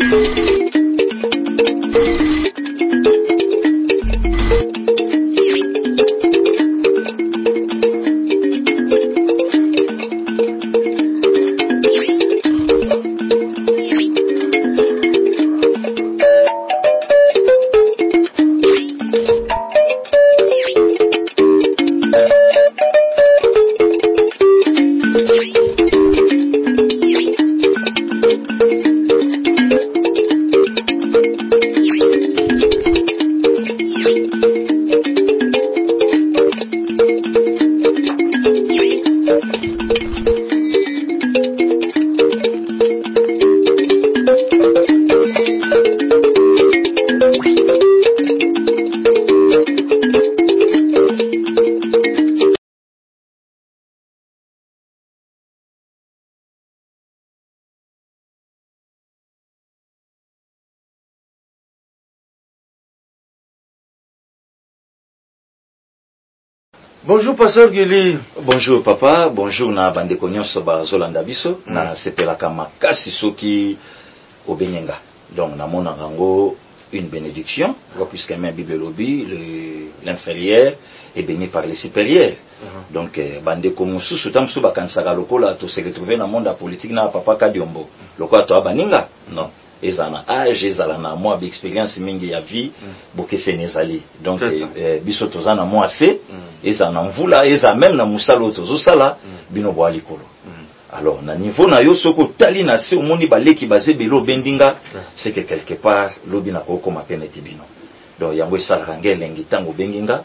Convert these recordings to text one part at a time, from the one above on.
Bonjour Pasteur Gili. Bonjour papa, bonjour na bandeko nyonso bazolanda biso na sepelaka makasi soki obenyenga. Donc na mona rango une bénédiction, puisque même Bible lobby l'inférieur est béni par les supérieurs. Donc bandeko mususu tamsu bakansaka lokola to se retrouver na monde politique na papa Kadiombo. Lokola to abaninga? Non. Ezana âge, ezala na moi d'expérience mingi ya vie, bokese nezali. Donc biso tozana moi assez, ezana mvula, eza même na musalo tozosala bino bo alikolo. Alors na niveau na yo soko tali na se omoni baleki baze belo bendinga, c'est que quelque part lobi na koko mapeneti bino. Donc yango esala rangelengi tango benginga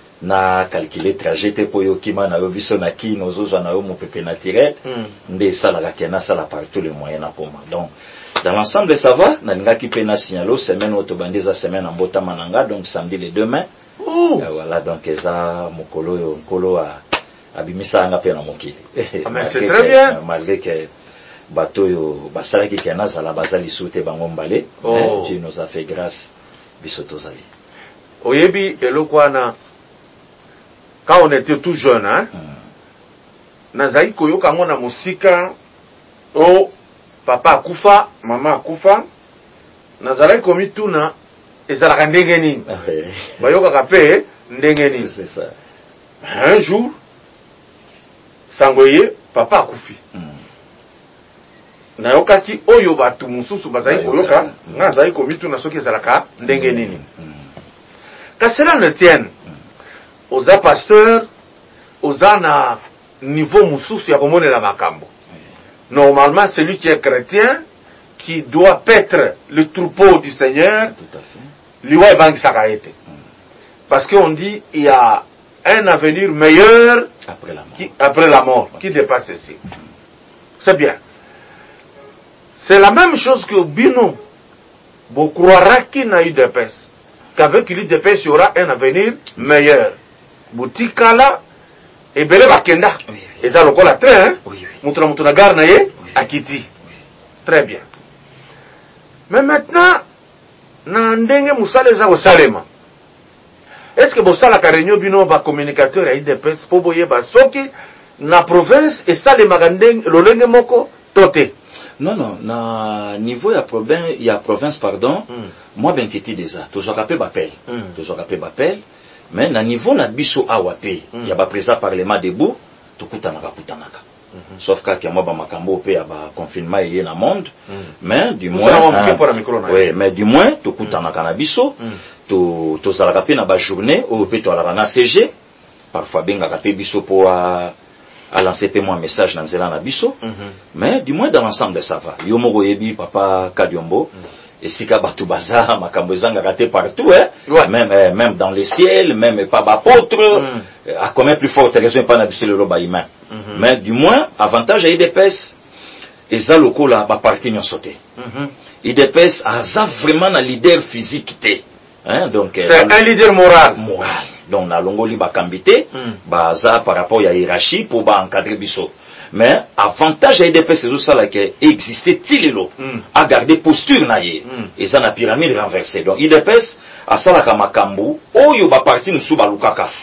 na calculer trajet te po yo kima na yo biso na ki nozozwa na yo mopepe naturel, nde esala kena sala partout les moyens na poma. Donc dans l'ensemble, ça va. Nangaki pena signalo semaine autobandeza semaine en bota mananga, donc samedi les demain. Voilà, donc ça mokolo yo nkolo a bimisa anga pena mokili. C'est très bien. Malgré que bateau yo basala ki kena sala bazali soute bango mbale, Dieu nous a fait grâce bisoto zali. Oyebi elokwana quand on était tout jeune hein. Nazai koyoka ngona musika papa akufa, mama akufa, nazalaki komituna ezalaka ndenge nini. Bayokaka pe ndenge nini. C'est ça. Un jour, sangoye papa akufi. Nayokaki oyo batu mususu bazali koyoka, nga nazali komituna soki ezalaka ndenge nini. Kasi cela ne tienne. Oza pasteur, oza na niveau mususu ya komonela makambo. Normalement, celui qui est chrétien, qui doit paître le troupeau du Seigneur, parce qu'on dit il y a un avenir meilleur après la mort qui dépasse ceci. C'est bien. C'est la même chose que Bino. Vous croirez qu'il n'a eu de pèse. Qu'avec l'UDPS, il y aura un avenir meilleur. Boutikala et Bele Bakenda. Et ça, le col à train, Moutona Garnaye, Akiti. Très bien. Mais maintenant, Nandenge Moussale Zao Salema. Est-ce que Bossala Karenyo Bino va communicateur à IDPS pour boyer Basoki, na province, et ça les Magandeng, l'Olenge Moko, Tote? Non, na niveau ya province, pardon, moi ben kiti déjà, toujours rappelé Bapel, mais na niveau na biso awape, ya ba présent parlement debout, tukutanaka. Sauf que moi ba makambo pe ya ba confinement yé na monde, mais du moins tukutanaka na biso, to salaka pe na ba journée au pe to ala na CG, parfois benga ka pe biso po à lancer un message dans Zélana Bisso, mais du moins dans l'ensemble ça va. Yomo Yebi, papa Kadiombo, et Sika Batoubaza, Makambozanga raté partout, hein? Ouais. Même dans les ciels, même pas apôtre, à combien plus forte raison pas n'abusser le roba humain. Mais du moins, avantage à IDPS, et ça le coup là, va partir n'y sauter. IDPS a vraiment un leader physique, hein? Donc, c'est un leader moral. Donc na longoli ba kambité baza par rapport à hiérarchie pour ba encadrer biso, mais avantage à IDPS c'est ça là que existait tilelo à garder posture na ye et ça na pyramide renversée. Donc IDPS a ça la kamakambu oyo ba parti musu ba lukaka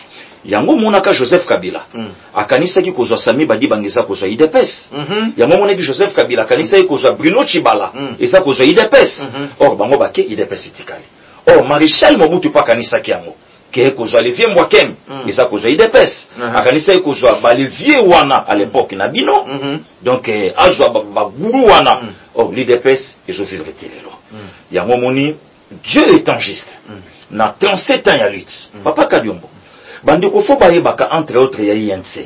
yango monaka Joseph Kabila akanisa ki kozwa Sami Badi Bangeza kozwa IDPS yango monaki Joseph Kabila akanisa ki kozwa Bruno Chibala eza kozwa IDPS or bango bake IDPS itikali or Maréchal Mobutu pa kanisa ki yango ke kozwa Levier Mbwakem eza kozwa IDPS akanisa ki kozwa Balevier wana à l'époque na bino donc azwa baguru wana or l'IDPS ezo vivre telelo yango moni Dieu étant juste na 37 ans ya lutte papa Kadiombo bande ko fo baye baka entre autres ya INC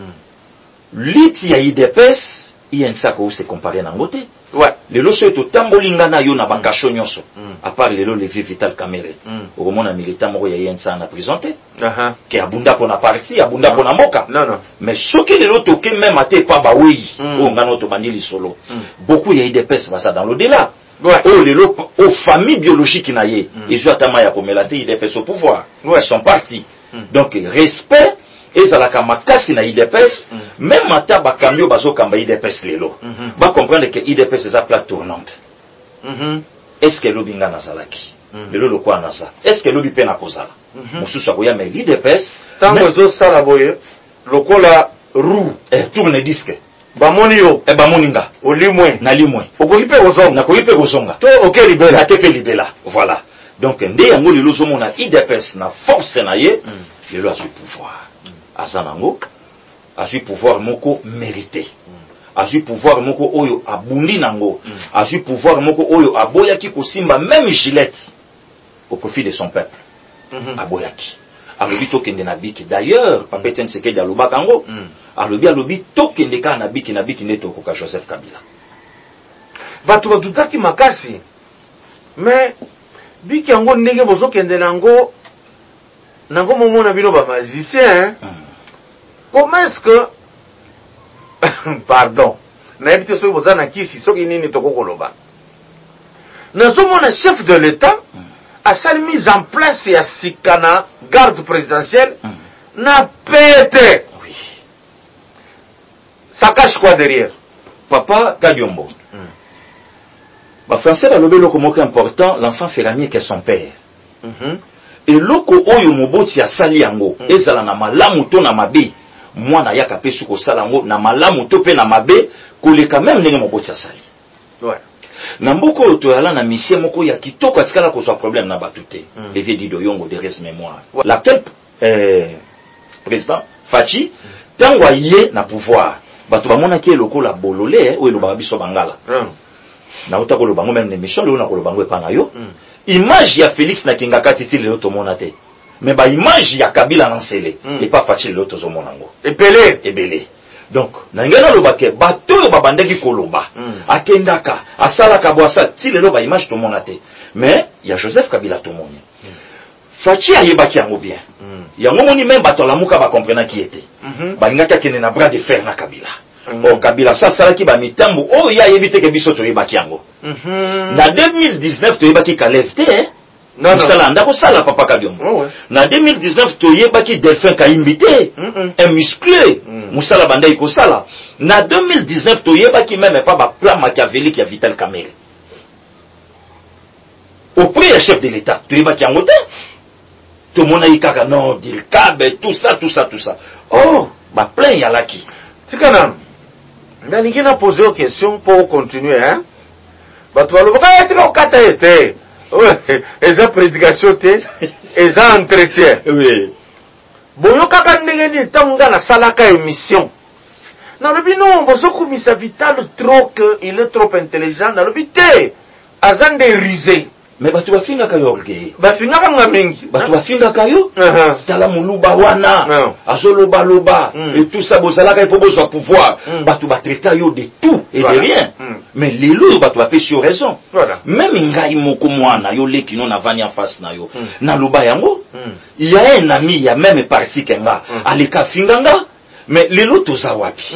lutte ya IDPS INC ko se comparer na ngote ouais lelo so to tambolinga na yo na bakasho nyonso à part lelo le Vital Kamere au moment na militant moko ya INC na prison te ke abunda pona parti abunda pona moka non mais soki lelo to ke même ate pa ba oui o ngano to bandili solo beaucoup ya IDPS va ça dans l'au-delà oh lelo aux familles biologiques na ye ils ont atama ya komelate IDPS au pouvoir ils sont partis donc respect ezalaka makasi na IDPS même ata bakambio bazokamba IDPS lelo ba comprendre que IDPS eza plate tournante est-ce que lobinga nazalaki lelo lokwa nasa est-ce que lobi pena kozala mususu akoya mais l'IDPS tango zo sala boye lokola roue tourne disque bamoni yo bamoninga olimwe na limwe okokipe kozonga na kokipe kozonga to oke libela atepe libela voilà donc nde yango lelo zomona IDPS na force na ye lelo azui pouvoir azanango azui pouvoir moko mérité azui pouvoir moko oyo abundi nango azui pouvoir moko oyo aboyaki kosimba même Gillette au profit de son peuple aboyaki alobi tokende na biki d'ailleurs papa Etienne Tshisekedi alobaka ngo alobi tokende ka na biki nde tokoka Joseph Kabila batu batutaki makasi mais biki yango ndenge bozokende nango momona bino ba magicien comment est-ce que pardon nayebi te soki boza na kisi soki nini tokokoloba nazomona chef de l'état asali mise en place ya sikana garde présidentielle na pete ça cache quoi derrière papa Kadiombo ba français balobi loko moko important l'enfant fera mieux que son père et loko oyo moboti asali yango ezala na malamu to na mabe mwana yaka pe suko sala yango na malamu to pe na mabe koleka même ndenge moboti asali ouais na mboko to yala na mission moko ya kitoko atikala ko so problème na batute les vieux Dido Yongo de res mémoire l'actuel président Fachi tangwa yé na pouvoir bato bamona ki eloko la bololé o eloba biso bangala na utako lo bango même l'émission le na ko lo bango e pana yo image ya Félix na kingakati ti le to monate mais ba image ya Kabila na nsele et pas Fachi le to zo monango ebele donc nangena lo baké bato yo babandaki koloba akendaka asala kabwasa ti le lo ba image to monate mais ya Joseph Kabila to moni Fachi ayebaki yango bien yango moni même bato la muka ba comprendre qui était ba ngaka kene na bras de fer na Kabila o Kabila sa sala ki ba mitambu o ya yebite ke biso to yebaki yango na 2019 to yebaki Kalev te non sala ndako sala papa Kadiombo na 2019 to yebaki Delphin Kayimbite un musclé musala banda iko sala na 2019 to yebaki même pas ba plan machiavélique ya Vital Kamere auprès du chef de l'état to yebaki yango te to mona ikaka non Dilkabe tout ça oh ba plan ya laki tikana ndalingi na poser une question pour continuer hein bato baloba tika okata ete eza prédication te eza entretien oui boyo kaka ndenge ni tanga na salaka émission na lobi non bozokumisa Vital trop que il est trop intelligent na lobi te azande rusé mais bato bafinga ka yorge bafinga ka mingi bato bafinga ka yo tala muluba wana azoloba loba et tout ça bozalaka il faut besoin pouvoir bato batraita yo de tout et de rien mais lelo bato ba pesi raison même ngai moko mwana yo leki non avani en face na yo na loba yango il y a un ami il y a même parti kenga aleka finganga mais lelo toza wapi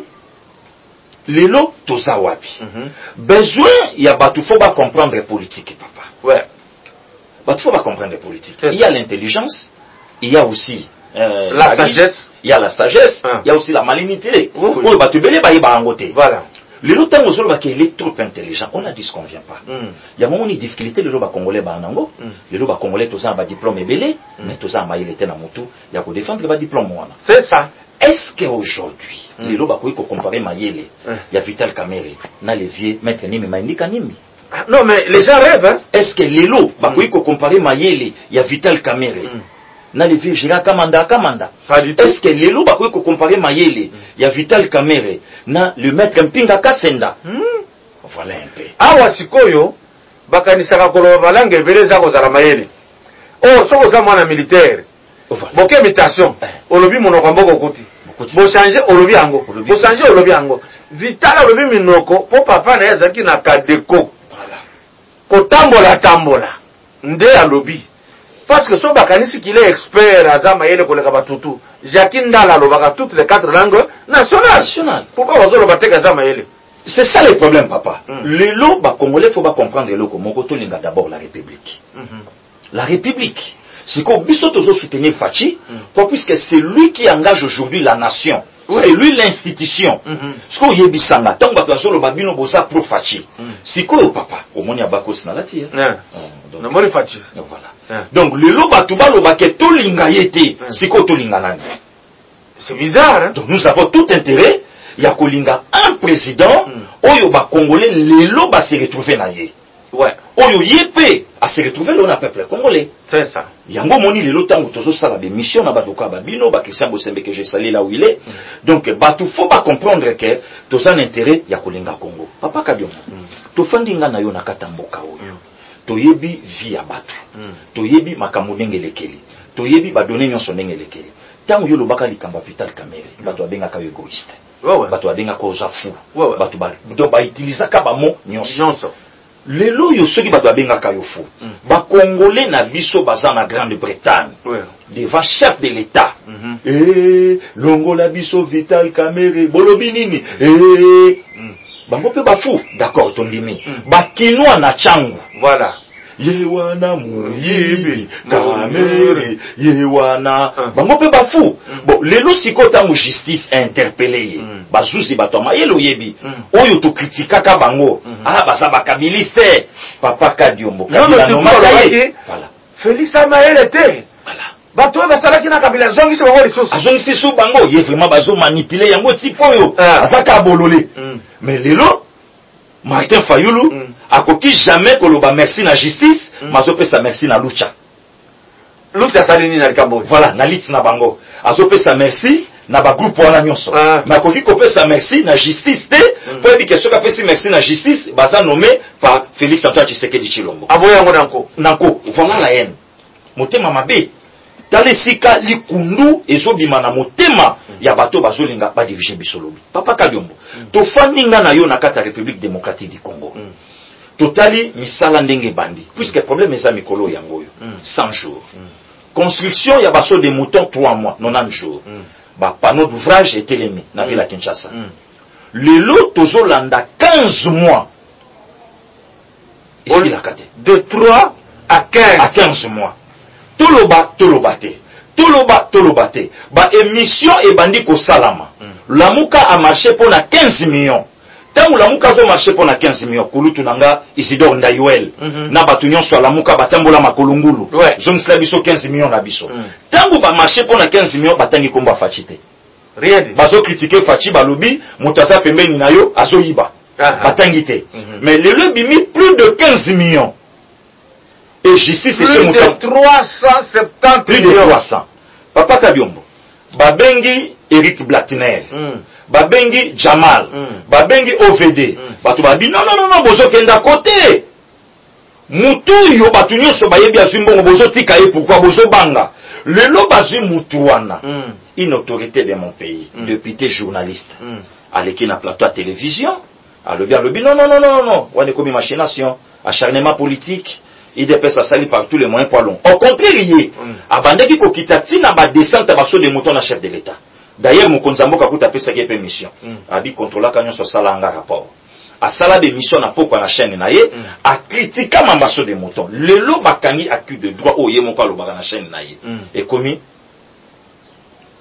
lelo toza wapi besoin ya bato faut ba comprendre politique papa ouais bato faut ba comprendre politique il y a l'intelligence il y a aussi la sagesse il y a la sagesse il y a aussi la malignité bato belé ba yeba ngote voilà Les lots où il est trop intelligent, on ne disconvient pas. Il y a un moment où il y a des difficultés, les lots congolais, les lots congolais, tous ont un diplôme ébélé, mais tous ont il était dans moto, il y a pour défendre le diplôme. C'est ça. Est-ce qu'aujourd'hui, les lots qui comparer Mayele, il y a Vital Kamere, na les vieux, maître Nimi, Maïnika Nimi. Non, mais les gens rêvent, hein. Est-ce que les lots qui comparer Mayele, il y a Vital Kamere, na les vieux, Gérard Kamanda. Est-ce que les lots qui comparer Mayele, il y a Vital Kamere, na le maître Mpinga Kasenda. Voilà un peu. Awa sikoyo, bakanisaka koloba balange vele zako za Mayele. Or, soko za mwana militaire. Boke imitation. Olobi monoko mboko kuti. Bo changer olobi yango. Bo changer olobi yango. Vitala olobi minoko po papa na yazaki na kadeko. Voilà. Kotambola. Nde alobi. Parce que so bakanisi qu'il est expert à Mayele koleka batutu. Jacques Ndala lobaka toutes les 4 langues nationales. Pourquoi wazo lobateka za Mayele? C'est ça le problème, papa. Les lots congolais, faut pas comprendre les lots comme Mokoto Linga d'abord la République. La République. C'est qu'on puisse soutenir Fachi, puisque c'est lui qui engage aujourd'hui la nation. C'est lui l'institution. Ce qu'on y est bisanga, tant que tu as le babino bosa pro Fachi. C'est quoi, papa? Au moins, il y a bakos na la tia. Voilà. Donc, le lo batuba lo baké to linga yete. C'est quoi to linga nani? C'est bizarre, hein? Donc, nous avons tout intérêt. Il y a Kolinga un président, Oyo ba Congolais, les lots va se retrouver na ye. Ouais. Oyo yépé à se retrouver là, on a peuple congolais. C'est ça. Yango moni les lots tango tozo sala des missions na batoka babino ba Christian Bosembe que j'ai salé là où il est. Donc batu faut pas comprendre que tous un intérêt ya Kolinga Congo. Papa Kadiomo. To fandinga na yo na katamboka oyo. To yebi via batu. To yebi makambo ndenge lekeli. To yebi ba donner nyonso ndenge lekeli. Tango yo lobaka likamba Vital Kamere, batu abenga ka égoïste. Batu abenga ko za fou. Batu ba do ba utiliser ka ba mo nyonso. Lelo yo soki batu abenga ka yo fou. Ba Congolais na biso baza na Grande-Bretagne. Devant chef de l'État. Longola biso Vital Kamere, bolobi nini? Bango pe ba fou. D'accord, tondimi. Ba Kinois na Changu. Voilà. Yewana muyibi Kamere Yewana bango pe ba fou. Bon lelo sikota mu justice interpellé bazuzi batoma yelo yebi oyo to kritikaka bango baza bakabiliste papa Kadiombo kabila no malaki voilà Félix Amael était voilà bato basalaki na kabila zongi se bango lisusu azongi su bango ye vraiment bazo manipuler yango tipo oyo azaka bololé mais lelo Martin Fayulu akoki jamais koloba merci na justice mazopesa merci na lucha salini na likambo voilà na lit na bango azopesa merci na ba groupe wana nyonso mais akoki kopesa merci na justice te po ebi question ka pesi merci na justice baza nommé par Félix Antoine Tshisekedi Tshilombo aboya ngo nanko voilà la haine motema mabe talesika likundu ezobima na motema ya bato bazolinga ba diriger bisolobi papa Kadiombo to fandinga na yo na kata République démocratique du Congo totali misala ndenge bandi puisque problème eza mikolo yango yo 100 jours construction ya baso de moutons 3 mois 90 jours ba panneau d'ouvrage etelemi na ville ya Kinshasa lelo tozolanda 15 mois ici la kate de 3 à 15 mois toloba te ba émission et bandi ko salama lamuka a marché pour na 15 millions tangu lamuka zo marché pour na 15 millions kulutu nanga Isidore Ndayuel na batu nyonso lamuka batambola makolungulu zongisla biso 15 millions na biso tangu ba marché pour na 15 millions batangi komba Fachite rien bazo critiquer Fachi balobi mutaza pembeni na yo azo yiba batangi te mais le bimi plus de 15 millions. Et justice plus de 370 plus de 300. Papa Kadiombo, babengi Eric Blatner, babengi Jamal, babengi OVD, batu babi non, bozo kenda côté. Mutu yo batu nyonso bayebi azimbongo bozo tika ye pourquoi bozo banga. Lelo bazi mutuana. Une autorité de mon pays, député journaliste, aleki na plateau à télévision, alobi non, wane komi machination, acharnement politique. Il dépasse ça par tous les moyens pour long. Au contraire, il est abandonné qui kitati na ba descente baso de moutons na chef de l'État. D'ailleurs, mon konzambo kakuta pesa qui est mission. Abi contrôla kanyo so sala nga rapport. A sala de mission na poko na chaîne na ye, a critika mambaso de moutons. Le lo bakangi accuse de droit au ye moko lo na chaîne na ye. Et commis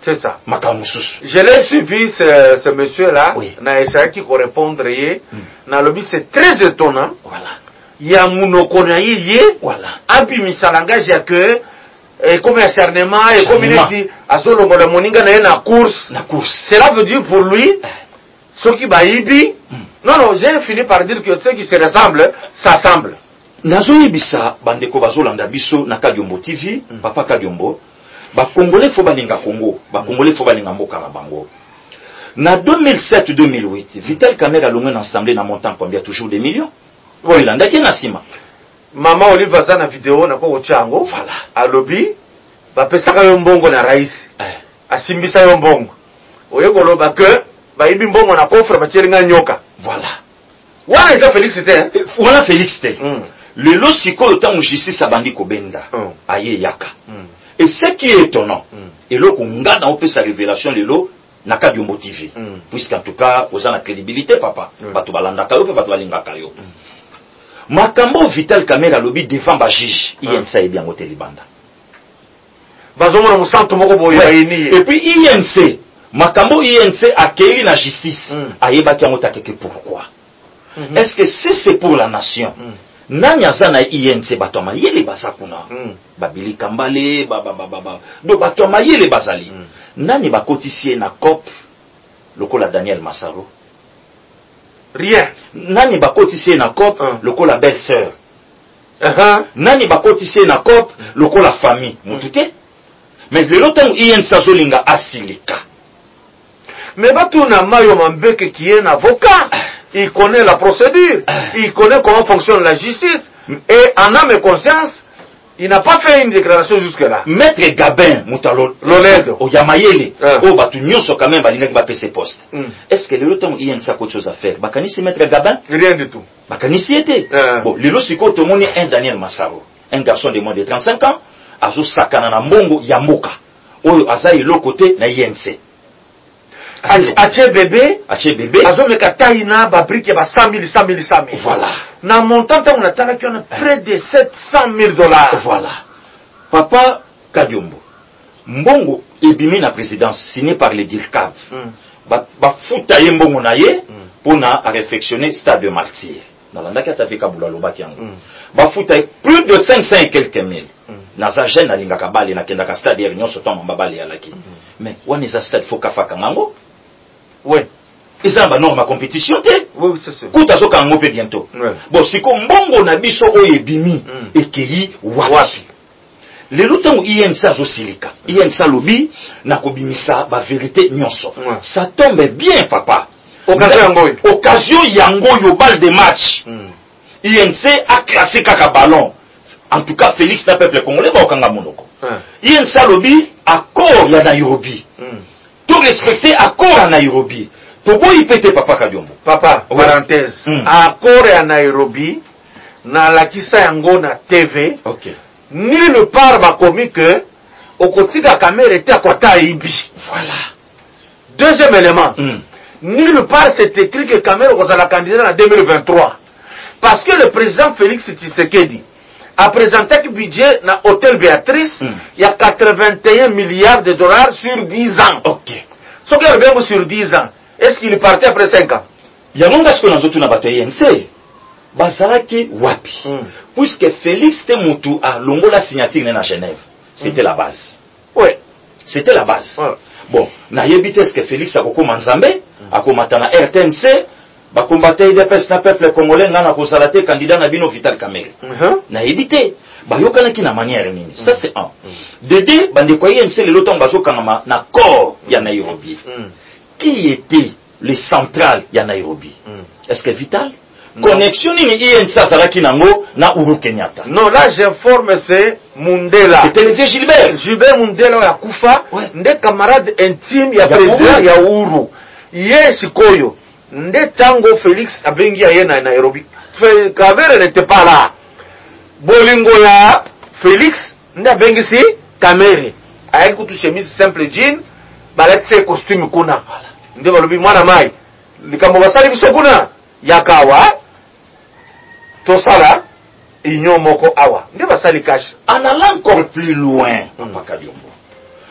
C'est ça. Makamususu. Je l'ai suivi, ce monsieur-là. Oui. Na essayé qui répondre. Na lobby, c'est très étonnant. Voilà. Il y a Mounokonaï. Voilà. Abi misalangage ya que. Et comme acharnement, et comme il dit, à ce moment de Moninga na course. La course. Cela veut dire pour lui, ceux qui baïbi. Non, j'ai fini par dire que ceux qui se ressemblent, s'assemblent. Nazoyebisa bandeko bazolanda biso na Kadiombo TV, papa Kadiombo, ba Congolais faut balinga Congo, ba Congolais faut balinga mboka na bango. Na 2007-2008, Vital Kamerhe alongwe na assemblée na montant combien toujours des millions? Oui, landaki na sima. Maman Olive aza na vidéo na ko ochango. Voilà. A lobby, ba pesaka yo mbongo na rais. Asimbisa yo mbongo. Oyekolo ba que ba ibi mbongo na coffre ba tchelinga nyoka. Voilà. Wana eza Félix c'était. Voilà Félix c'était. Lelo sikoyo tango justice abandi kobenda. Aye yaka. Et ce qui est étonnant, et là qu'on garde en peu sa révélation lelo na Kadiombo TV. Puisqu'en tout cas, aux la crédibilité papa. Bato balanda kayo pe bato balinga kayo. Makambo Vital Kamerhe lobby devant ba juge. INC et bien ngote libanda. Bazomona musanto moko boye bayini. Et puis INC, makambo INC accueilli la justice. Ayeba ki ngota keke pourquoi? Est-ce que si c'est pour la nation? Nani azana INC bato mayele basakuna. Babili Kambale do bato mayele bazali. Nani bakotisie na COP lokola Daniel Massaro? Rien. Nani bakotisie na COP lokola belle-sœur? Nani bakotisie na COP lokola famille? Mutute? Mais de l'autre INC azolinga asilika. Mais Batuna Mayo Mambeke qui est un avocat, il connaît la procédure, il connaît comment fonctionne la justice, et en âme et conscience, il n'a pas fait une déclaration jusque-là. Maître Gabin, Moutalo, Loledo, Oyamayele, Batu Nyonso quand même, Balinga qui va payer ses postes. Est-ce que le lot où il y a une chose à faire? Bakanisi Maître Gabin? Rien du tout. Bakanisi était. Bon, le lot c'est quoi? Tout le monde est un Daniel Massaro, un garçon de moins de 35 ans, Azo Sakana na Mbongo Yamoka, Oyo Azaï l'autre côté na INC. Ache bébé, Azo Mekataïna, Babrique, 100 000. Voilà. Na montant, on a près de 700 000 $. Voilà. Papa Kadiombo, Mbongo ebimi na présidence signé par les DIRCAV. Futa ye Mbongo na ye pour na réfectionner stade de martyr. Nalandaki atafi kabula lobaki yango. Futa plus de 500 et quelques mille. Naza jeune alingaka bale na kendaka stade ya nyonso to mambabale ya laki. Mais wana za stade foka faka ngango. Oui. Ils ont norme à compétition. Oui, c'est ça. Kouta soka ngope bientôt. Bon, si comme Mbongo na biso oye bimi et keyi wapi. Les lutins INC azosilika. INC lobby na kobimisa ba vérité nyonso. Ça tombe bien papa. Occasion yango yo balle de match. INC a classé kaka ballon. En tout cas Félix na peuple congolais ba okanga monoko. INC lobby accord ya Nairobi. Tout respecter accord à Nairobi. Pourquoi il pète papa Kadiombo? Papa, parenthèse. Accord à Nairobi, na la kisa yango na TV. Ok. Nulle part m'a commis que au côté de la caméra était à côté Ibi. Voilà. Deuxième élément. Nulle part c'est écrit que Kamere was la candidate en 2023. Parce que le président Félix Tshisekedi a présenté un budget dans l'hôtel Béatrice, il y a 81 milliards de $ sur 10 ans. Ok. Ce qui revient sur 10 ans, est-ce qu'il est parti après 5 ans? Il y a un gars qui a battu INC. Bazalaki wapi. Puisque Félix Temutu a longo la signature à Genève. C'était la base. Oui. C'était la base. Bon, na yebite est-ce que Félix a koko manzambe, a komata na RTNC, ba combattre les peuple congolais ngana ko salate candidat na bino Vital Kamerhe. Na yebite ba yokana ki na manière nini. Ça c'est un. De deux, bande ko INC le loton bazo kanama na corps ya Nairobi. Qui était le central ya Nairobi? Est-ce que Vital? Connexion ni INC Salaki Nango na Uhuru Kenyatta. Non, là j'informe c'est Mundela. C'était le vieux Gilbert. Gilbert Mundela ya Kufa, nde camarade intime ya président ya Uhuru. Yes Koyo. Nde tango Félix abengi ya na Nairobi. Kamerhe n'était pas là. Bolingo ya Félix nde abengi si Kamerhe. Avec kutu chemise simple jean, baletse costume kuna. Nde balobi mwana mai. Likambo basali biso kuna yakawa. Tosala, Ignon Moko Awa. En allant encore plus loin, Papa Kadiombo,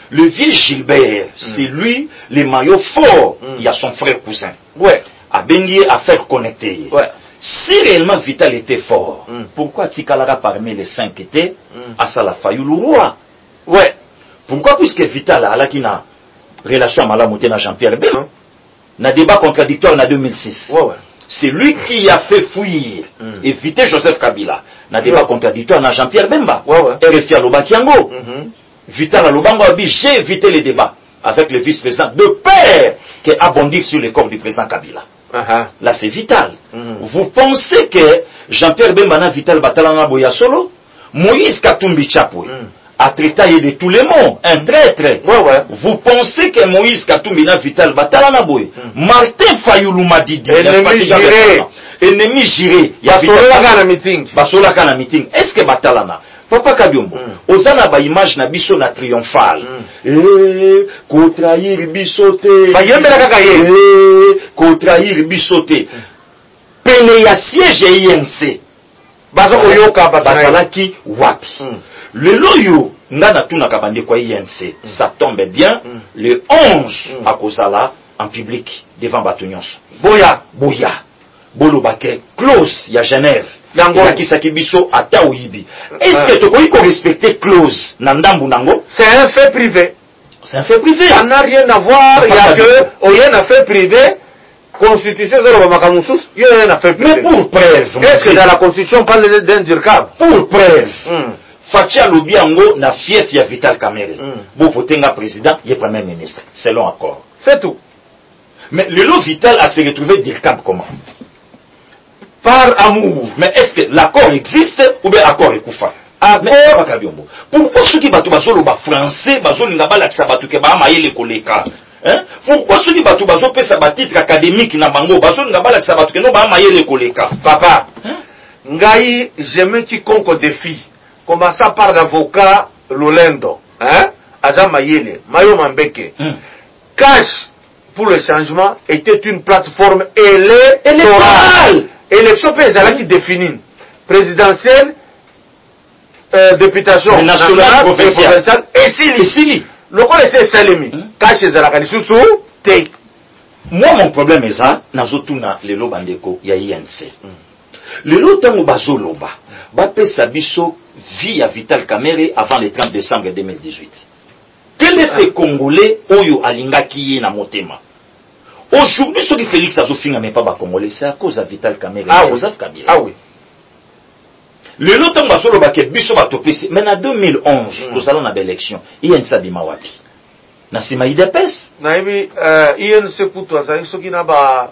Le vieux Gilbert, c'est lui, le maillot fort. Il y a son frère cousin. Ouais. A Benguier à faire connecter. Ouais. Si réellement Vital était fort, pourquoi Tikalara parmi les 5 étaient à Salafayou le roi? Ouais. Pourquoi puisque Vital a la relation à Malamoté à Jean-Pierre Bemba, n'a débat contradictoire en 2006. Ouais, ouais. C'est lui qui a fait fuir, éviter Joseph Kabila. N'a débat contradictoire à Jean-Pierre Bemba. Ouais, ouais. RFI à Lobakiango. Vital à Lobango a dit j'ai évité les débats avec le vice-président de père qui a bondi sur le corps du président Kabila. Là c'est Vital. Vous pensez que Jean-Pierre Bemba n'a Vital Batalana Boya solo? Moïse Katumbi Chapoué a traité de tous les mots, un traître. Ouais, ouais. Vous pensez que Moïse Katumbi n'a Vital Batalana Boya? Martin Fayoulou m'a dit ennemi jiré. Basola kana meeting. Est-ce que Batalana Papa Kabiombo, Ozana ba image na biso na triomphal. Ko trahir bisote. Ba yembela kaka ye. Ko trahir bisote. Pene ya siège INC. Bazo koyoka bazalaki wapi. Le loyo ngana tuna kabande kwa INC. Ça tombe bien le 11 à Kozala en public devant Batonyos. Boya. Bolo bake close ya Genève. Est-ce que tu peux respecter clause Nandambu Nango? C'est un fait privé. C'est un fait privé. Ça n'a rien à voir. Il y a que rien à fait privé. Constitution de Makamousous, il y a rien à fait privé. Mais pour preuve. Est-ce que dans la Constitution on parle d'indurcable? Pour preuve. Fatia Lobiango na fief ya Vital Kamerhe. Bon votenga président, il est premier ministre. C'est long accord. C'est tout. Mais le lot Vital a se retrouvé d'Irkab comment? Par amour. Mais est-ce que l'accord existe ou bien l'accord est koufa? Pourquoi ceux qui battent le français, pourquoi ceux qui battent le titre académique na bango, papa, ngai j'aime quiconque défi. Commençant par l'avocat Lolendo, Azam Mayele, Mayo Mambeke. Cash pour le changement était une plateforme électorale. Élection présidentielle qui définit présidentielle, députation nationale, provinciale et Sili. Le quoi c'est Salemi. Caché Zalakani Soussou, take. Moi mon problème est ça, Nazotuna le lobandeko ya INC. Le lotango bazo loba, bape sabiso vie à Vital Kamerhe avant le 30 décembre 2018. Quel est ce Congolais oyo alingaki na motema? Aujourd'hui, ce que Félix Azofina n'est pas Congolais, c'est à cause de Vital Kamerhe et Joseph Kabila. Ah oui. Le lotan basolo baké biso batopesi, mais en 2011, nous allons à l'élection. Il y a une sabima wapi. Na sima idepes. Na ibi INC pour toi, ça ce qui n'a pas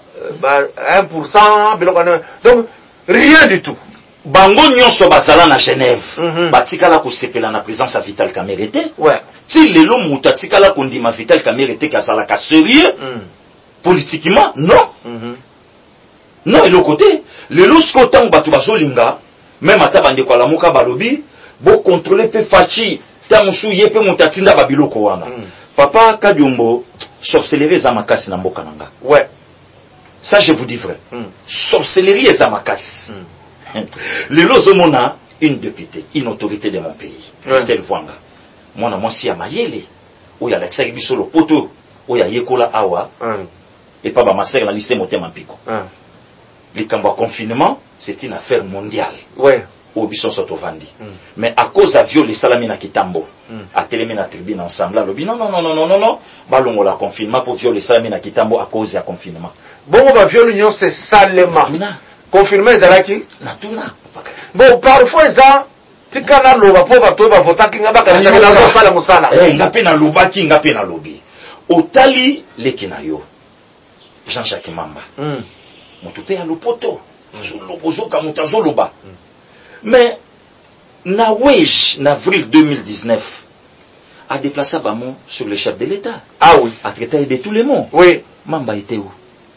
1%, donc rien du tout. Bango nyonso basala na Genève. Batikala ko sepela na présence à Vital Kamerhe. Ouais. Si le lo muta tikala ko ndima Vital Kamerhe ka sala ka sérieux. Politiquement, non. Non, et l'autre côté, le lorsqu'au temps où tu linga, même à ta bande kwa la muka balobi, bo contrôler pe fachi, ta musu yepe mutatinda babiloko wana. Papa Kadiombo, sorcellerie za makasi na mboka nanga. Ouais. Ça je vous dis vrai. Sorcellerie za makasi. Le lozomona une députée, une autorité de mon pays, Christelle Vwanga. Mwana mwasi ya mayele, oya lakisa biso lo poto, oya yekola awa. Et pas ma sœur la liste motema mpiko. Le confinement, c'est une affaire mondiale. Ouais. Au bison sotovandi. Mais à cause de viol les salami na kitambo, à télémé na tribune ensemble, non, balongo la confinement pour violer les salami na kitambo à cause du confinement. Bon, va violer l'union c'est salement. Confirmé Zalaki? Natuna. Bon, parfois ça, tu kana loba po ba to ba vota kinga ba kana na sala musala. Ngape na lobaki ngape na lobi. Otali lekinayo. Jean-Jacques Mamba. Moutoupe à l'opoto. Mais, na wej, en avril 2019, a déplacé Bamon sur le chef de l'État. Ah oui. A traité de tous les mots. Oui. Mamba était où?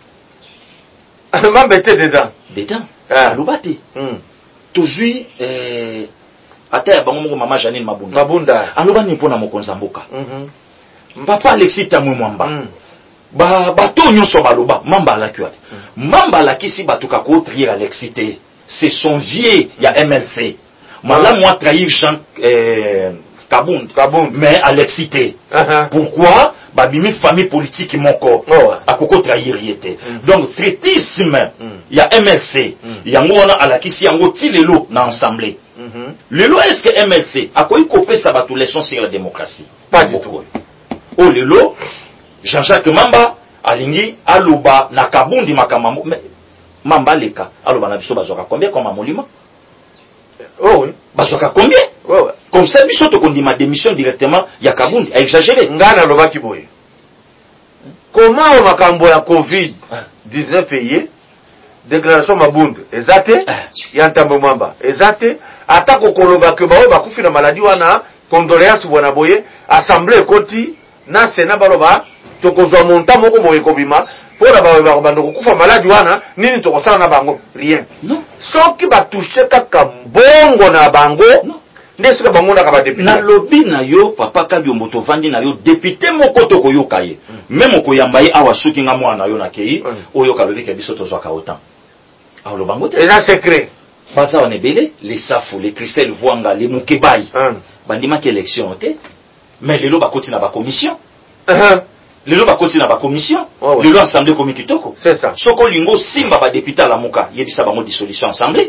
Mamba était dedans. Dedans. À l'obate. Toujours, à terre, Bamon, maman Janine Mabunda. Mabunda. À l'obate, n'y pona mokonzamboka. Papa Alexis Tamou Mwamba. Bato nyonso baloba mamba la kuat mamba la kisi batuka ko trier à l'excité c'est son vieux il y a MLC mala moi trahir Jean Kabound. Kabound. Mais Alexis T. Pourquoi? Babimi famille politique moko. À Koko trahir yete. Donc, traitisme, il y a MLC. Il y a Ngona Alakisi, il y a Ngoti Lelo dans l'Assemblée. Lelo, est-ce que MLC a quoi copier ça va tous les sons sur la démocratie? Pas du tout. Oh, Lelo, Jean-Jacques Mamba, Alingi, Aluba, Nakabundi, Makamamo. Mais Mamba Leka, Aluba Nabiso Bazoka, combien comme un monument? Oh oui. Bazoka combien? Ouais. Comme ça, Biso te dit ma démission directement, il y a Kabundi, a exagéré. Ngana Loba Kiboye. Comment on a camboyé la Covid-19 payé? Déclaration Mabund, ezate, yantambo mamba, ezate, attaque au Koloba que bao bakufi na maladie wana, condoléances wana boye, assemblée koti, na sena baloba, tokozwa monta moko boye kobima, pour la bawe bando kufa maladie wana, nini tokosala na bango, rien. Non. Soki ba toucher kaka bongo na bango, non. Ndesika bango na kaba député. Na lobby na yo, papa Kabiombo to vandi na yo, député moko to koyoka ye. Même koyamba ye awa soki nga mwana yo na kei, oyoka lobi ke biso to zwaka autant. Alors le bangote. Et là secret. Pas ça on est belé, les Safo, les Christelle Voanga, les Mukebai. Bandima qui élection té. Mais les loba koti na ba commission. Les loba koti na ba commission. Les loba assemblée comme kitoko. C'est ça. Soko lingo simba ba député la muka, yebisa bango dissolution assemblée.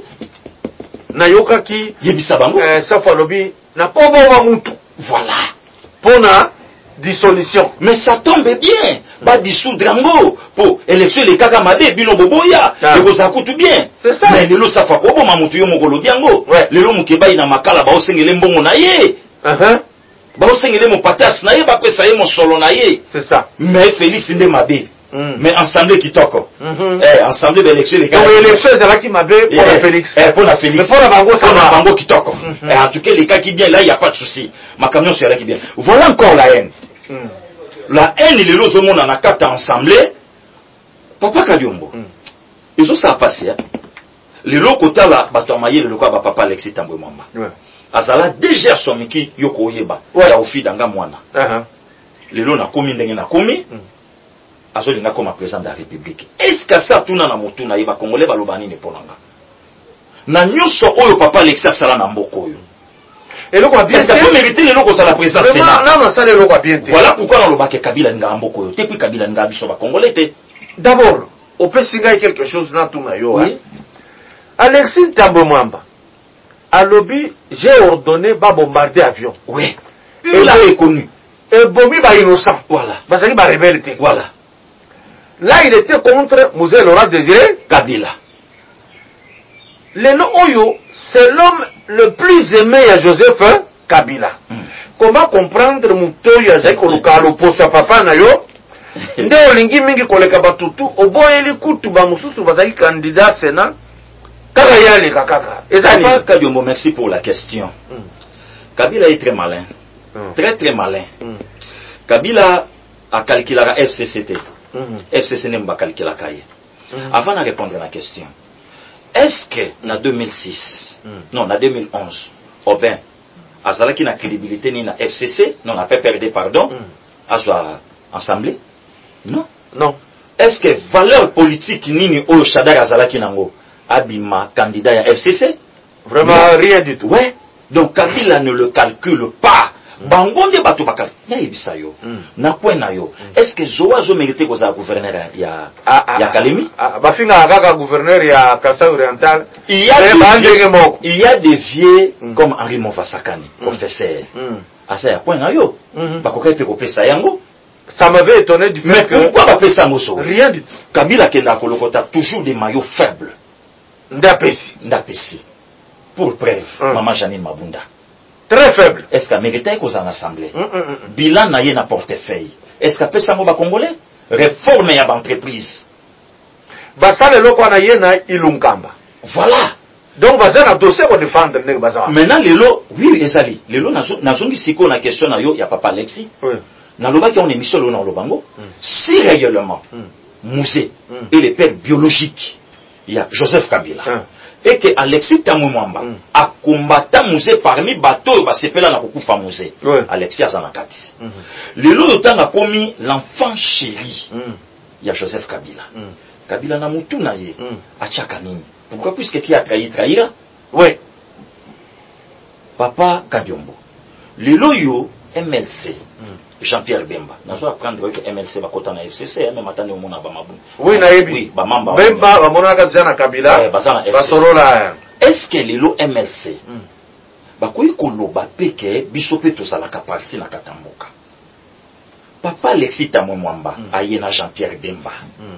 Na yoka ki yebisa bango. Safo lobi na po ba mutu. Voilà. Pona dissolution. Mais ça tombe bien. Ba dissoudre ngo pour élection les kaka mabe bino boboya et vous akutu bien. C'est ça. Mais lelo ça fa ko bo mamutu yo mokolo biango. Lelo mukeba ina makala ba osengele mbongo na ye. Ba osengele mo patas na ye ba pesa ye mo solo na ye. C'est ça. Mais Félix ndé mabe. Mais ensemble kitoko. Ensemble d'élection les kaka. Donc élection c'est là qui mabe pour la Félix. Pour la Félix. Mais pour la bango ça va. Bango kitoko. En tout cas les cas qui bien là il y a pas de souci. Ma camion c'est là qui bien. Voilà encore la haine. La haine, les lots au monde en a quatre ensemble. Papa Kadiombo. Ils ont ça à passer. Les lots côté là, batomaye le local papa Alexis Tambwe Mamba. Azala déjà son miki yoko yeba. Ya ofi danga mwana. Les lots na komi ndenge na komi. Azoli na comme président de la République. Est-ce que ça tourne na motu na yeba congolais balobani ne ponanga. Na nyoso oyo papa Alexis sala na mboko yo. Et le bien est-ce que vous méritez les locaux à la présidence Sénat? Non, ça les locaux bien. Voilà pourquoi on le bac Kabila Ngamboko. Depuis Kabila Ngabi sur la Congolais. D'abord, on peut signaler quelque chose dans tout maillot. Alexis Tambomamba, à lobby, j'ai ordonné de bombarder avion. Oui. Il l'a reconnu. Et Bomi va innocent. Voilà. Parce qu'il va rebelle. Voilà. Là, il était contre Moussé Laurent Désiré Kabila. Le nom Oyo, c'est l'homme le plus aimé à Joseph Kabila. Comment comprendre Moutoyo Azek Olukalo pour sa papa Nayo? Nde olingi mingi koleka batutu oboyeli kutu ba mususu bazaki candidat Sénat kaka yale kaka. Papa Kabiombo, merci pour la question. Kabila est très malin. Très très malin. Kabila a calculé la FCCT. FCC n'est pas calculé la cahier. Avant de répondre à la question. Est-ce que, en 2006, non, en 2011, oh ben, Azala qui n'a crédibilité ni na FCC, non, n'a pas perdu, pardon, à sa assemblée? Non. Non. Est-ce que valeur politique ni au Shadar Azala qui n'a pas abima candidat à FCC? Vraiment non. Rien du tout. Ouais. Donc Kabila ne le calcule pas. Bangonde bato bakal. Ya yebisa yo. Na kwena yo. Est-ce que Zoazo mérité ko za gouverneur ya Kalemi? Bafinga kaka gouverneur ya Kasai Oriental. Il y a des vieux comme Henri Mofasakani, professeur. Asa ya kwena yo. Bakoka pe ko pesa yango. Ça m'avait étonné du fait que pourquoi ba pesa ngoso? Rien du tout. Kabila kenda kolokota toujours des maillots faibles. Ndapesi. Pour preuve, maman Janine Mabunda. Très faible. Est-ce qu'elle méritait qu'on en assemblée? Bilan n'a pas portefeuille. Est-ce qu'elle peut s'en va congolais? Réforme ya entreprise. Basa le loko na yena ilunkamba. Voilà. Donc basa na dossier pour défendre nek basa. Maintenant les lots, oui ezali. Les lots na zongi siko na question na yo ya papa Alexis. Oui. Na loba qui on émission lo na lobango. Si réellement Mousé et les pères biologiques, il y a Joseph Kabila. Et que Alexis Tamumwamba a combattu Mousé parmi bateaux va s'appeler na kokufa Mousé. Alexis Azanakati. Le lot temps a commis l'enfant chéri. Il y a Joseph Kabila. Kabila na mutu na ye a tchakanini. Pourquoi? Puisque qui a trahira? Oui. Papa Kabiombo. Le loyo MLC. Jean-Pierre Bemba. Nous allons apprendre que MLC va côté na FCC, même attendre au mona bamabu. Oui, naïbi. Oui, bamamba. Bemba, bamona kazana Kabila. Basorola. Est-ce que le lo MLC ba koyi koloba peke bisope to sala ka parti na katamboka. Papa Alexis Tamwamba aye na Jean-Pierre Bemba.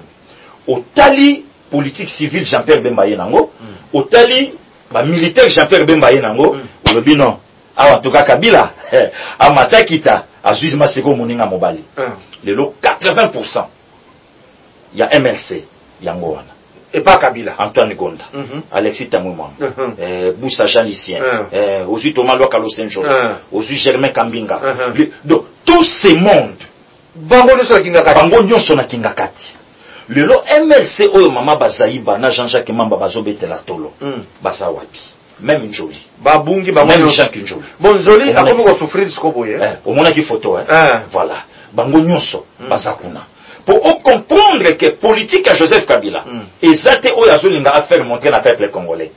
Otali politique civile Jean-Pierre Bemba aye nango. Otali ba militaire Jean-Pierre Bemba aye nango. Olobi non. Awa toka Kabila. Amatakita. Azuiz Maseko Moninga Mobali. Le lot 80%. Il y a MLC. Yango wana. Et pas Kabila. Antoine Gonda. Alexis Tamwamba. Boussa Jean Lucien. Ozu Thomas Lokalo Senjo. Ozu Germain Kambinga. Donc, tous ces mondes. Bango Nyonso na Kingakati. Le lot MLC oyo mama Bazaïba na Jean-Jacques Mamba bazobetela tolo. Basa wapi. Même une jolie. Babungi, même Jacques une jolie. Bon, jolie, a comment souffrir de ce qu'on voyait. Au moins qui photo, voilà. Bango nyonso, basakuna. Pour comprendre que politique à Joseph Kabila, et ça te oyazolinga à faire montrer la peuple congolais.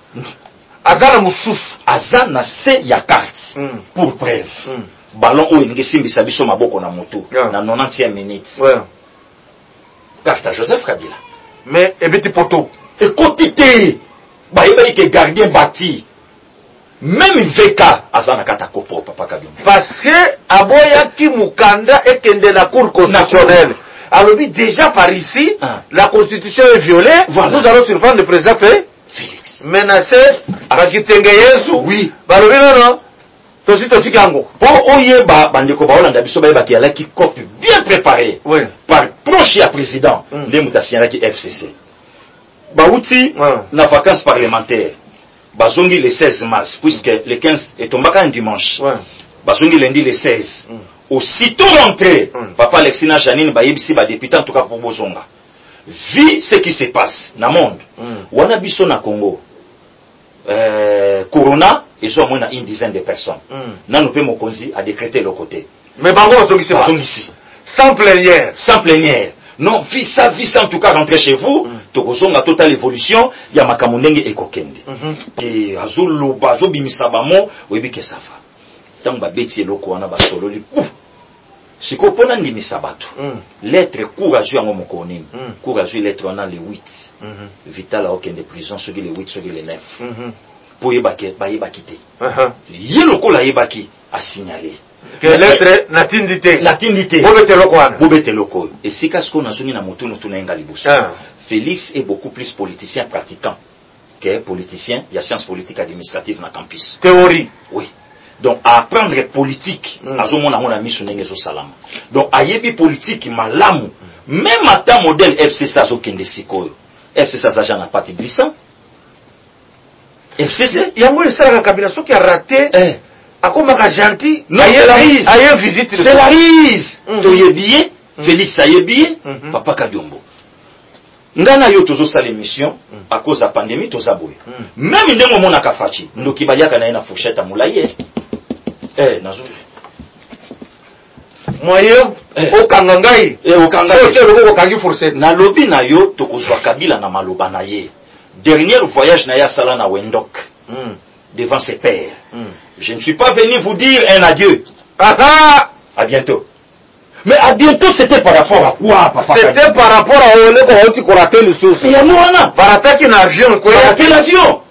Azana Moussous. Azana se ya carte. Pour preuve. Ballon ou n'gesimbi sabiso maboko na moto. Na 90e minute. Carte à Joseph Kabila. Mais, et petit poteau. Écoutez. Il que gardien bâti. Même VK azana katakopo papa Kabila. Parce que aboya ki mukanda et kende la cour constitutionnelle. Alors déjà par ici, la constitution est violée. Voilà. Nous allons surprendre le président Félix. Menacé parce qu'il tengue Yesu. Oui. Balobi non. Tosi kango. Pour oyeba bandeko ba Hollande biso ba ki ala ki copie bien préparé. Oui. Par proche à président. Ndemutasiana ki FCC. Baouti, na vacances parlementaires. Bazongi le 16 mars, puisque le 15 est tombé un dimanche. Bazongi lundi le 16. Aussitôt rentré, papa Alexina Janine Bayebisi, député en tout cas pour Bozonga. Vu ce qui se passe dans le monde. Wana biso na Congo. Corona, ils ont moins une dizaine de personnes. Nan nous Mokonzi a décrété le côté. Mais Bango bazongi ici. Sans plénière. Sans plénière. Non, visa en tout cas rentrer chez vous, tokozonga totale évolution, ya makamundenge ekokende. Et azolo bazo bimisabamo, webi ke safa. Tamba beti eloko wana basolo li pouf. Siko pona ndimisa bato. Lettre courageux yango mokoni. Courageux lettre wana le 8. Vital a okende prison soki le 8 soki le 9. Po yebake ba yebakite. Yeloko la yebaki a signaler. Que lettre natindité. Natindité. Bobete loko. Et si kasko na songi na motuno tunenga libuso. Félix est beaucoup plus politicien pratiquant que politicien. Il y a sciences politiques administratives na campus. Théorie. Oui. Donc à apprendre politique, azomona mona miso ndenge zo salama. Donc ayebi politique malamu. Même à ta modèle FCC azokende sikoyo. FCC ça n'a pas glissant. FCC yango esala Kabila soki a raté. Akomaka gentil. Non, c'est la rise. C'est la rise. Toyebiye, Félix Ayebiye, papa Kadiombo. Ngana yo tozo sa l'émission à cause de la pandémie toza boye. Même ndemo mona kafachi, ndoki baliaka na ina fourchette à moulaye. Nazo. Moyen okangangai. Okangai. C'est le okangi fourchette. Na lobi na yo tokozwa Kabila na maloba na ye. Dernier voyage na ya sala na Wendok. Devant ses pères. Je ne suis pas venu vous dire un adieu. À bientôt. Mais à bientôt, c'était par rapport à quoi, papa? C'était par rapport à Oleko qu'on raté le sous. Il y a moi, par attaquer un avion, quoi. Par attaquer l'avion.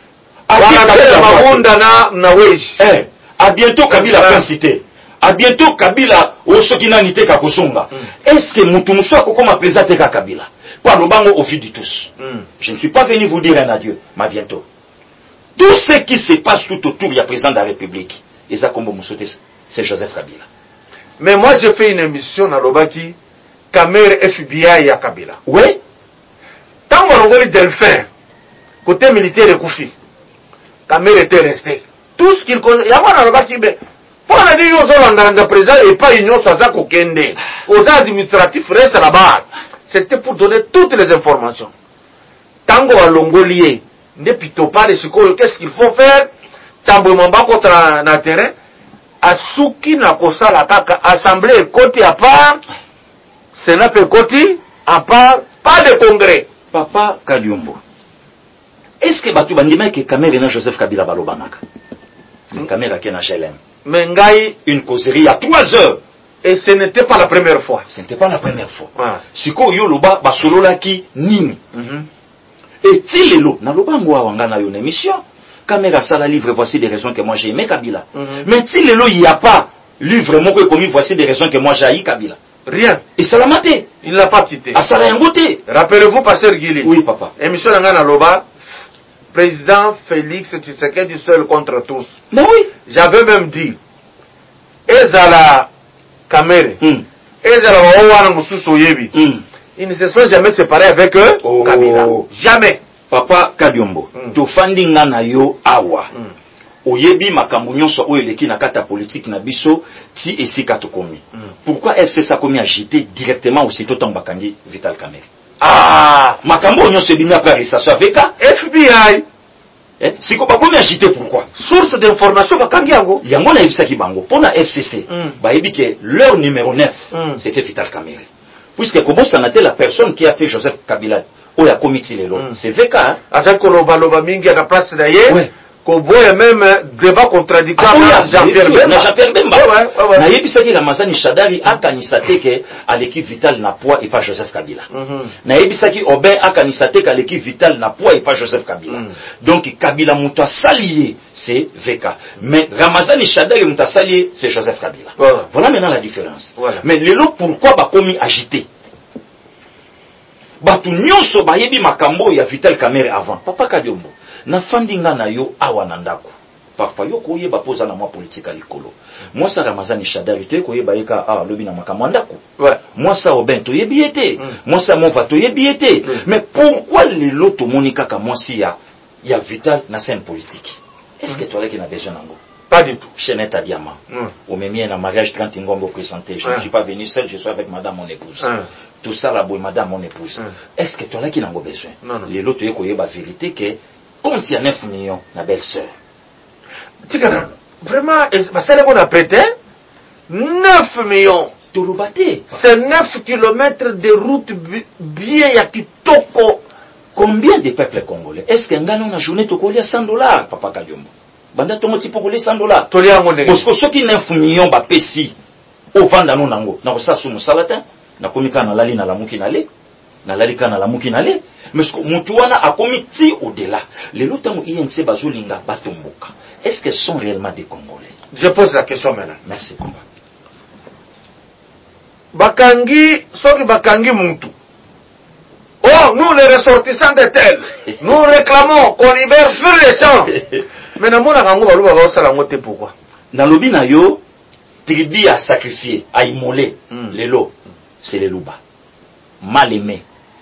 À bientôt, Kabila a cité. À bientôt, Kabila, Osokina Nite Kakosonga. Est-ce que Moutoumoussa Kokoma présenté Kabila? Par le bango au fil de tous. Je ne suis pas venu vous dire un adieu, mais à bientôt. Tout ce qui se passe tout autour, il y a président de la République. Et ça, comme vous souhaitez, c'est Joseph Kabila. Mais moi, j'ai fait une émission à Lobaki, Kamer FBI à Kabila. Oui. Tant qu'on a Delphin, côté militaire et Koufi, Kamer était resté. Tout ce qu'il connaît, il y a un Lobaki, mais pour la dire aux président et pas union Saza Kokende, aux administratifs restent là-bas. C'était pour donner toutes les informations. Tant qu'on a Longolier, depuis Topal, qu'est-ce qu'il faut faire? Tambouement contre un terrain. Asuki na kosa la kaka assemblée côté à part, Sénat côté à part, pas de congrès. Papa Kadiombo. Est-ce que Batu Bandima que Kamere na Joseph Kabila balobanaka? Kamere qui na GLM. Mengai. Une causerie à 3 heures. Et ce n'était pas la première fois. Ce n'était pas la première fois. Siko yoloba basolola ki nini. Et tilelo na loba ngwa wanga na yon émission. Caméra sala livre voici des raisons que moi j'ai aimé Kabila. Mais tilelo il y a pas livre moi que commis voici des raisons que moi j'ai haï Kabila. Rien. Et ça l'a maté. Il l'a pas quitté. Ah ça l'a ngoté. Rappelez-vous pasteur Guili. Oui papa. Émission ngana loba président Félix Tshisekedi seul contre tous. Mais oui. J'avais même dit ezala Kamere. Ezala wawana mususu yebi. Ils ne se sont jamais séparés avec eux. Kabila. Jamais. Papa Kadiombo. To fandinga na yo awa. Oyebi makambo nyonso oyo eleki na kata politique na biso ti esika tokomi. Pourquoi FCC a commis agité directement aussitôt tant bakangi Vital Kamerhe? Ah, makambo nyonso ebimi après arrestation avec FBI. Siko ba commis agité pourquoi? Source d'information bakangi yango. Yango na yebisaki bango pona FCC. Ba yebi que leur numéro 9 c'était Vital Kamerhe. Puisque comment ça n'était la personne qui a fait Joseph Kabila ou a commis lelo. C'est VK. Asa ko loba mingi à la place na ye. Ouais. Koboya même débat contradictoire na Jean-Pierre Bemba. Na yebisaki la Ramazani Shadari akanisate ke à l'équipe Vital na poids et pas Joseph Kabila. Na yebisaki Obin akanisate ke à l'équipe Vital na poids et pas Joseph Kabila. Donc Kabila muta salié c'est VK. Mais Ramazani Shadari muta salié c'est Joseph Kabila. Voilà maintenant la différence. Mais lelo pourquoi ba komi agité? Batu nyonso ba yebi makambo ya Vital Kamerhe avant. Papa Kadiombo. Na fandinga na yo awa na ndako. Parfois yo koyeba poza na mwa politika likolo. Moi ça Ramazani Shadari to koyeba yeka lobi na makambo ndako. Moi ça Obin to yebi ete. Moi ça Mova to yebi ete. Mais pourquoi les loto monika ka moi si ya Vital na scène politique? Est-ce que toi là qui n'a besoin nango? Pas du tout. Chenette à diamant. Au même na mariage 30 ngombo présenté. Je ne suis pas venu seul, je suis avec madame mon épouse. Tout ça là boy madame mon épouse. Est-ce que toi là qui n'a pas besoin? Les loto koyeba vérité que quand il y a 9 millions, la belle-sœur. Vraiment, ça qu'on a prêté 9 millions. C'est 9 kilomètres de route bien à Kitoko. Combien de peuples congolais? Est-ce qu'un gars a journée te coller $100, Papa Kadiombo? Banda tomo tipo coller $100. Parce que ceux qui 9 millions, bah, pesi, au vendano nango, na ça sous mon salatin, na komika na lali na la mukinale. Na lalika na la mukinale mais mutu wana akomi ti au-delà les lotango INC bazolinga batomboka. Est-ce que sont réellement des Congolais? Je pose la question maintenant. Merci Komba. Bakangi soki bakangi mutu. Oh, nous les ressortissants de tel. Nous réclamons qu'on libère feu les champs. Mais na mona kango baluba ba osala ngote pourquoi? Na lobi na yo tribu a sacrifié, a immolé les lots, c'est les Luba. Mal aimé.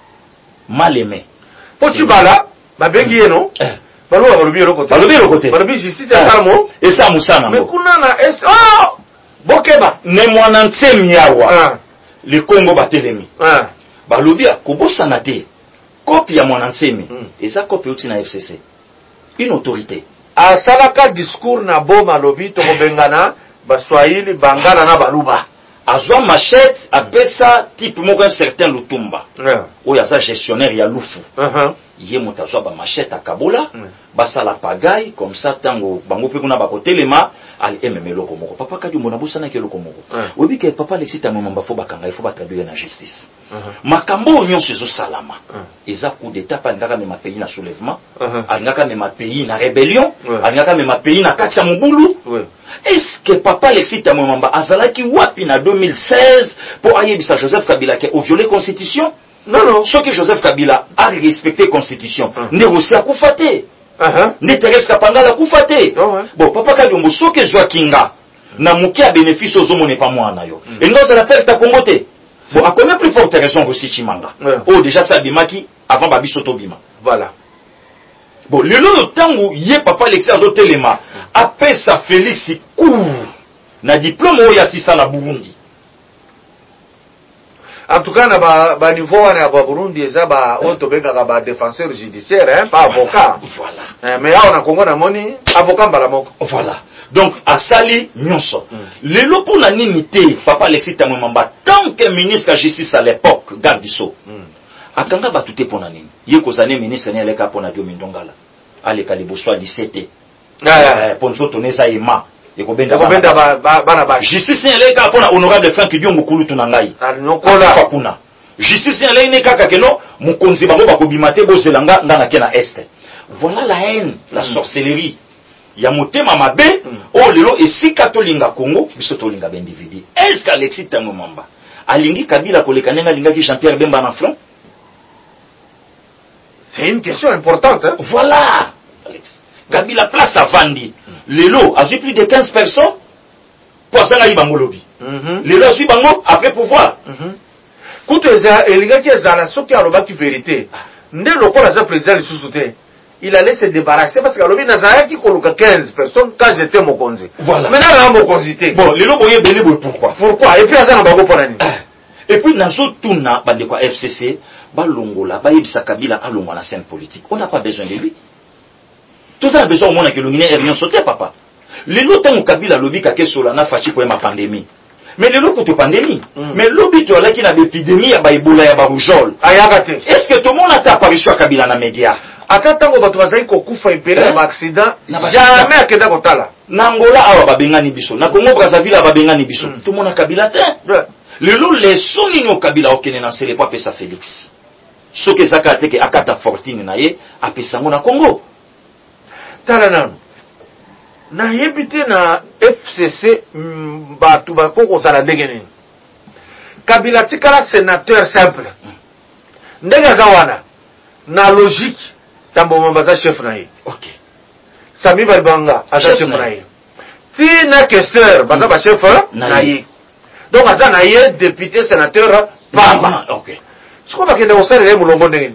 Pochibala, babengi non? Baluba balubi le côté. Balubi justice salamo. Et ça musana. Mais kunana oh! Bokeba. Ne mwana nsemi yawa. Le Congo batelemi. Balubi kobosa na te. Copie ya mwana nsemi. Et ça copie outi na FCC. Une autorité. A salaka discours na bo malobi to bengana baswahili bangana na baluba. Azwa machette apesa type moko un certain Lutumba. Oya za gestionnaire ya lufu. Yé mutazwa ba machette akabola, basala pagaille comme ça tango bango pe kuna bakotelema al ememelo komoko. Papa Kadiombo na bosana ke lokomoko. Obi ke papa Alexis Tamwamba fo bakanga il faut batraduire na justice. Makambo nyonso zo salama. Eza coup d'état pa ngaka me ma pays na soulèvement, ngaka me ma pays na rébellion, ngaka me ma pays na kati ya mobulu. Est-ce que papa Alexis Tamwamba azalaki wapi na 2016 pour ayebisa Joseph Kabila qui a violé la constitution? Non. Ce que Joseph Kabila a respecté la constitution, ne aussi à Koufate. Ne Thérèse Kapangala Koufate. Bon, papa Kadiombo, ce que je vois Kinga, na mouki a bénéfice aux hommes n'est pas moi na yo. Et nous on appelle ta Congoté. Bon, à combien plus forte raison aussi Chimanga? Oh, déjà ça Bimaki avant Babi Sotobima. Voilà. Bon, le temps où yé papa Alexis Azotelema appelle sa Félix court na diplôme où y'a 600 na Burundi. En tout cas, na niveau wana ba Burundi eza ba onto benga ba défenseur judiciaire hein, pas avocat. Voilà. Mais là on a Congo na moni avocat mbala moko. Voilà. Donc asali nyonso. Lelo pour la nimité papa Alexis Tamwamba tant que ministre de la justice à l'époque Gardiso. Akanga batute pona nini? Ye kozane ministre n'eleka pona Dio Mindongala. Ale kaliboswa 17. Ponzo toneza ema. et ko benda bana justice elle ka pona honorable Frank Diongo kulutu na ngai nokola kuna justice elle ne kaka keno mukonzi bango bakobimate bozelanga ngana ke na est. Voilà la haine, la sorcellerie. Ya motema mabe o lelo esika tolinga Congo biso tolinga ba individu. Est-ce qu'Alexis Tango Mamba alingi Kabila kolekanya linga ki Jean-Pierre Bemba na front? C'est une question importante hein? Voilà. Alex. Kabila place à Vandi. Lelo a eu plus de 15 personnes pour ça là bango lobby. Lelo a eu bango après pouvoir. Kuto elinga ki ezala soki aloba ki vérité. Nde lokola za président le sous-souté. Il allait se débarrasser parce que l'objet n'a qui coloque 15 personnes quand j'étais Mokonzi. Voilà. Maintenant, là, Mokonzi. Bon, les lots boyés béné, pourquoi? Pourquoi? Et puis, ça n'a pas beaucoup pour et puis, dans ce tournant, bande quoi FCC, Balongola, Baïbisa Kabila, allons la scène politique. On n'a pas besoin de lui. Tout ça a besoin au monde que l'on ait rien sauté, papa. Les lots tant Kabila, lobby, kake solana, fachi pour ma pandémie. Mais les lots pour ta pandémie. Mais lobby, tu as là qui n'a d'épidémie, à Baïboula, à Baroujol. Est-ce que tout le monde a apparition à Kabila dans les médias? Ata tango bato bazali kokufa impere na accident jamais akenda kotala na Angola awa babengani biso na Congo Brazzaville babengani biso tout monde Kabila te lelo les soni no Kabila okene na sele pa pesa Félix soke zaka teke akata fortune na ye apesa ngo na Congo tala nanu na yebite na FCC batu bakoko sala ndenge Kabila tikala sénateur simple ndenge zawana na logique Tambo Mambaza chef naïe. Ok. Sami Balbanga, chef naïe. Si na questeur, baza chef naïe. Donc aza naïe député sénateur Bamba. Ok. Ce qu'on va kenda au salaire mulongo ndenge.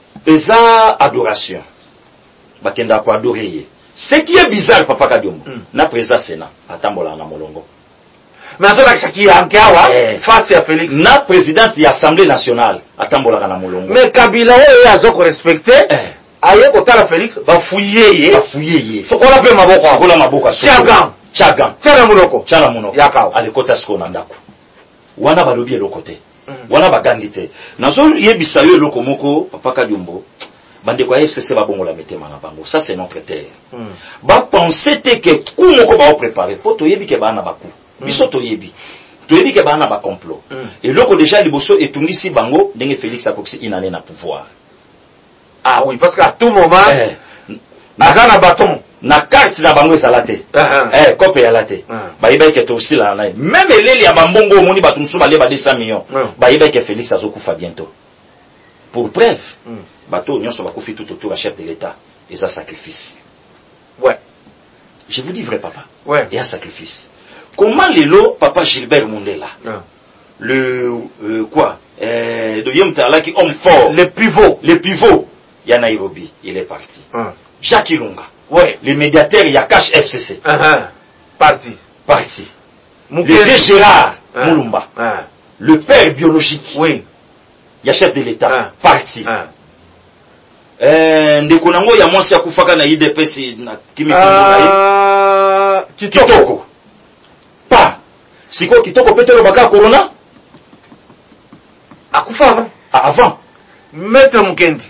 Eza adoration. Bakenda ko adorer. Ce qui est bizarre papa Kadiombo. Na président Sénat atambola na molongo. Mais ça c'est qui ankawa face à Félix. Na présidente de l'Assemblée nationale atambola na molongo. Mais Kabila o azoko respecter. Aye kotala Félix bafouiller sokola pe maboko chagan tchana munoko yakao alikota siko na ndako wana balobi eloko te wana bagandi te nazo yebisa yo eloko moko papa Kadiombo bande kwa FCC babongola metema na bango ça c'est notre terre ba penser te que ku moko ba préparer po to yebi ke bana baku biso to yebi ke bana ba complot eloko déjà liboso etungisi bango ndenge Félix akoksi inane na pouvoir. Ah oui, parce qu'à tout moment, na bâton, na carte na bango salate. Copé ya late. Ba yeba ke to aussi là. Même eleli ya bambongo moni batu musu ba leba 200 millions. Ba yeba ke Félix azokufa bientôt. Pour preuve, bato nyonso bakufi tout autour à chef de l'État et ça sacrifice. Ouais. Je vous dis vrai papa. Ouais. Et un sacrifice. Comment lelo papa Gilbert Mundela? Le quoi? Deuxième tala qui homme fort. Le pivot. Il y a Nairobi, il est parti. Jacques Ilunga, le médiateur, il y a Cash FCC. Parti. Le vieux Gérard Moulumba, le père biologique, il y a chef de l'État, parti. Ndekonango, il y a Monsi Akufaka na IDPS, Kitoko. Pas. Siko Kitoko peut-être le baka Corona? Akufa avant. Maître Mukendi.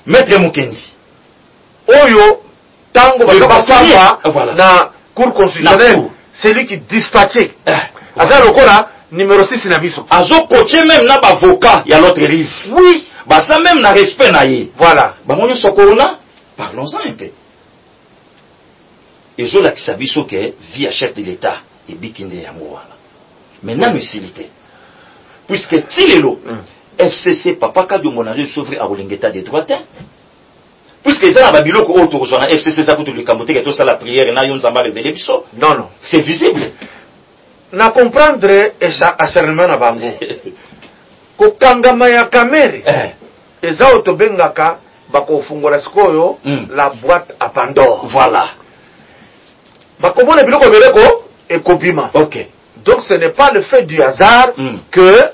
Oyo, tango voilà. Na cour constitutionnelle, c'est lui qui dispatchait. Aza lokora numéro 6 na biso. Azo coaché même na avocat, il y a l'autre rive. Oui. Bah ça même na respect na ye. Voilà. Bah mon so corona, parlons-en un peu. Et je la kisabiso que via chef de l'État et bikinde ya mwana. Maintenant utilité. Puisque Tilelo FCC papa Kadiombo na sauver à Olingeta des droits. Puisque ça na babiloko autour sur na FCC ça kutu le kambote que tout ça la prière na yon zamba révélé biso. Non. C'est visible. Na comprendre acharnement na bango. Ko kangama ya kamere. Eza otobengaka bako fungola sikoyo la boîte à Pandore. Voilà. Bako mona biloko beleko et kopima. OK. Donc ce n'est pas le fait du hasard que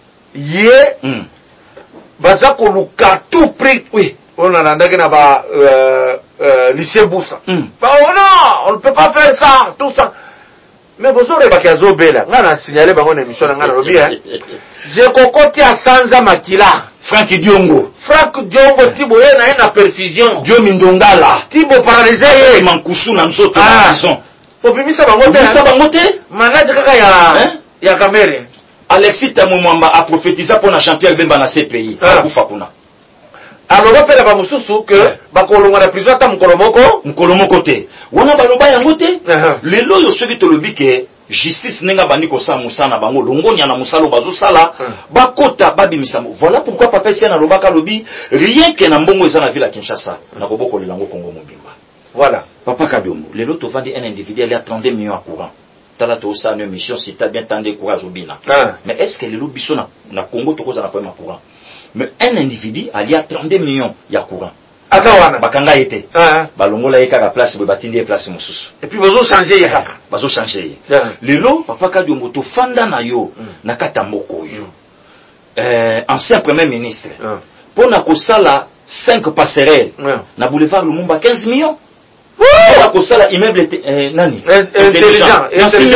baza koluka tout prix. Oui. On a landaki na ba lycée Boussa. Oh non, on ne peut pas faire ça, tout ça. Mais vous aurez pas qu'à zobela. On a signalé par une émission dans le bien. J'ai cocoté à Sanza Makila. Frank Diongo, Tibo na perfusion. Dio Mindongala. Tibo paralysé. Mankusu na msoto. Popimisa bangote. Manage kaka ya Kamere. Alexis Tamumwamba a prophétisé pour na Jean-Pierre Bemba na CPI. Akufa kuna. Alors on va mususu que bakolonga na prison ta mukolomoko te. Wana baloba yango te. Lelo yo soki to lobike justice nenga bandi ko sa musana bango longonya na musalo bazo sala bakota babimisa. Voilà pourquoi papa tia na lobaka lobi rien que na mbongo eza na ville ya Kinshasa na koboko lelango Kongo mobimba. Voilà. Papa Kabiombo, lelo to vandi un individu il y a 32 millions à courant. Tala to sa une mission si t'as bien tendé courage au bina. Mais est-ce que lelo biso na Congo to koza na problème à courant? Mais un individu il y a 32 millions ya courant. Akawana bakanga été. Balongola yeka ka place be batindi place mususu. Et puis bazo changer yeka. Bazo changer. Lelo papa Kabiombo to fanda na yo na katamoko yo. Ancien premier ministre. Pour na kosala 5 passerelles na boulevard Lumumba 15 millions. Pour kosala immeuble nani intelligent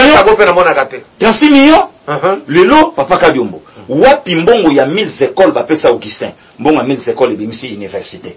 36 millions. Lelo papa Kabiombo wapi mbongo ya 1000 écoles ba pesa Augustin mbongo ya 1000 écoles ebimisi université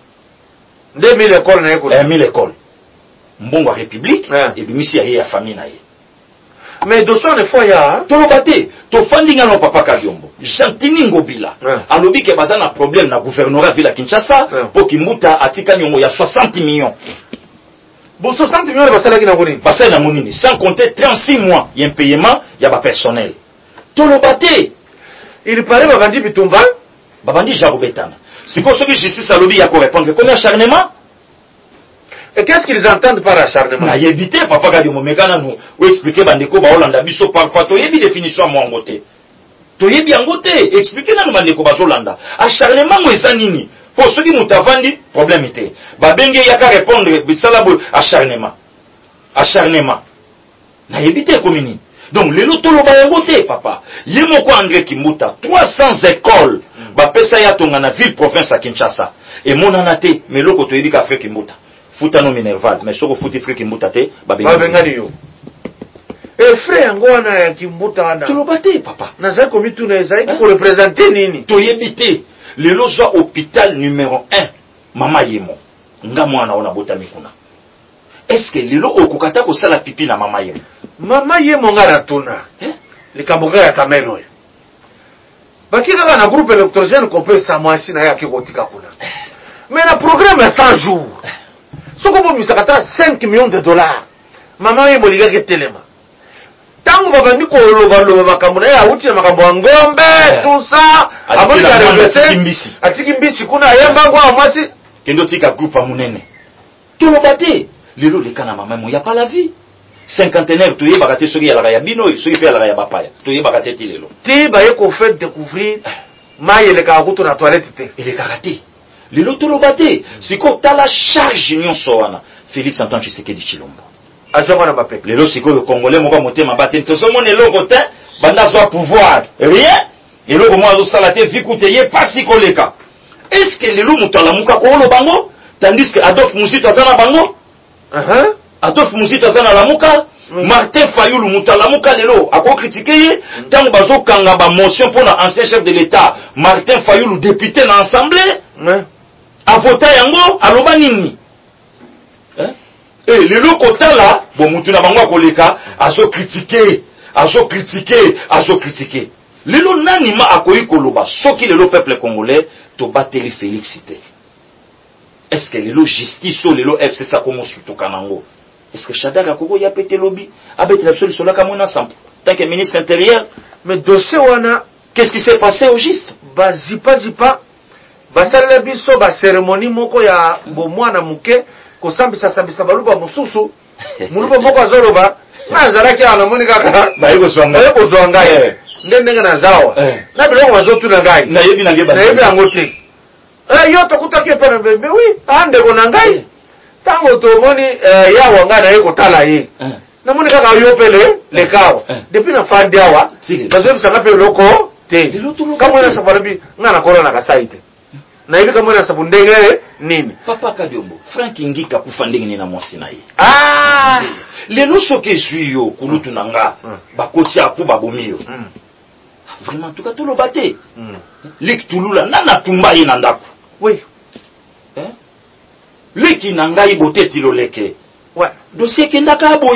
2000 écoles na école 1000 écoles mbongo ya république ebimisi ya famille na ye. Mais dosso ne fois ya tolobate to fandinga no papa Kabiombo Jantini Ngobila alobi ke bazana problème na gouvernorat ville ya Kinshasa po Kimuta atika nyongo ya 60 millions. Bon 60 millions basala ki na ngoni basala na ngoni sans compter 36 mois y a un paiement ya ba personnel. Tolobate il paraît babandi bitumba babandi jarobetana. Siko soki justice alobi ya ko répondre comme acharnement. Et qu'est-ce qu'ils entendent par acharnement? Na yebité papa Kabiombo mekana nous ou expliquer bandeko ba Hollanda biso parfois to yebi définition mo ngote. To yebi ngote expliquer na bandeko ba Hollanda. Acharnement mo eza nini? Pour ceux qui moutavandi problème était. Ba benge yaka répondre bisala bo acharnement. Acharnement. Na yebité komini. Donc les loto lo ba ngote papa. Yemo ko André Kimbuta 300 écoles ba pesa ya tonga na ville province à Kinshasa. Et monana te mais loko to yebi ka Afrique Kimbuta. Futano Minerval, mais soko futi frère Kimbuta te, babengani yo. Et frère ngwana ya Kimbuta wana. Tolobate papa. Naza komi tu na eza pour représenter nini? To yebite. Lelo zo hôpital numéro 1. Mama Yemo. Nga mwana ona botami kuna. Est-ce que lelo okokata ko sala pipi na mama Yemo? Mama Yemo ngara tuna. Likamboka ya Kameno. Bakika na groupe électrogène ko pe sa mwasi na yake kotika kuna. Mais na programme ya 100 jours. Soko bo misakata 5 millions de dollars. Mama Yemo ligaki telema. Tango babandi ko loba makambo na ya uti na makambo ya ngombe tout ça aboni ka revese atiki mbisi kuna yemba ngwa mwasi kendo tika groupe munene tolobate lelo lekana mama mo ya pas la vie cinquantenaire to yeba kate soki ya la ya bino soki pe la ya bapaya to yeba kate ti lelo ti ba ye ko fait découvrir maye le ka kuto na toilette te ele karate lelo tolobate siko tala charge nyonso wana Félix Antoine Tshisekedi Tshilombo azoma na bapepe lelo siko le congolais moko motema batem tozomo ne lokote banda zo pouvoir rien eloko mo azo sala te vikute ye pasi koleka. Est-ce que lelo mutala muka ko lo bango tandis que Adolphe Musito azana bango Adolphe Musito azana la muka Martin Fayulu mutala muka lelo ako critiquer ye tango bazo kanga ba motion pour na ancien chef de l'état Martin Fayulu député na assemblée a voté yango aloba nini et le lokota là bon mutuna bango koleka azo critiquer lelo nani ma akoyi koloba soki lelo peuple congolais to bateli Félix cité. Est-ce que lelo justice ou lelo FC sa komo sutoka nango? Est-ce que Chadaka koko ya pété lobby abete la solution là comme ensemble tant que ministre intérieur? Mais dossier wana qu'est-ce qui s'est passé au juste? Zipa basala biso ba cérémonie moko ya bomwana muke ko sambisa baluba mususu muluba moko azoloba na zalaki ana moni kaka ba yego zwanga ndenge na zawa na biloko bazotu na ngai na yebi yango te yo tokutaki pena bebe oui ande ko na ngai tango to moni ya wanga na yeko tala ye na moni kaka yo pele le kawa depuis na fandi awa bazobisa ngape loko te kama na sabarabi ngana korona kasaite na hivi kama na sabu ndenge nini papa Kabiombo Frank Ngika kufandingi ni na mwasi na ye lelo soke suyo kulutu nanga bakoti apu babomiyo vraiment tout cas tout le baté lik tulula nana tumba ye na ndako oui liki nanga ibote tiloleke ouais dossier kendaka boye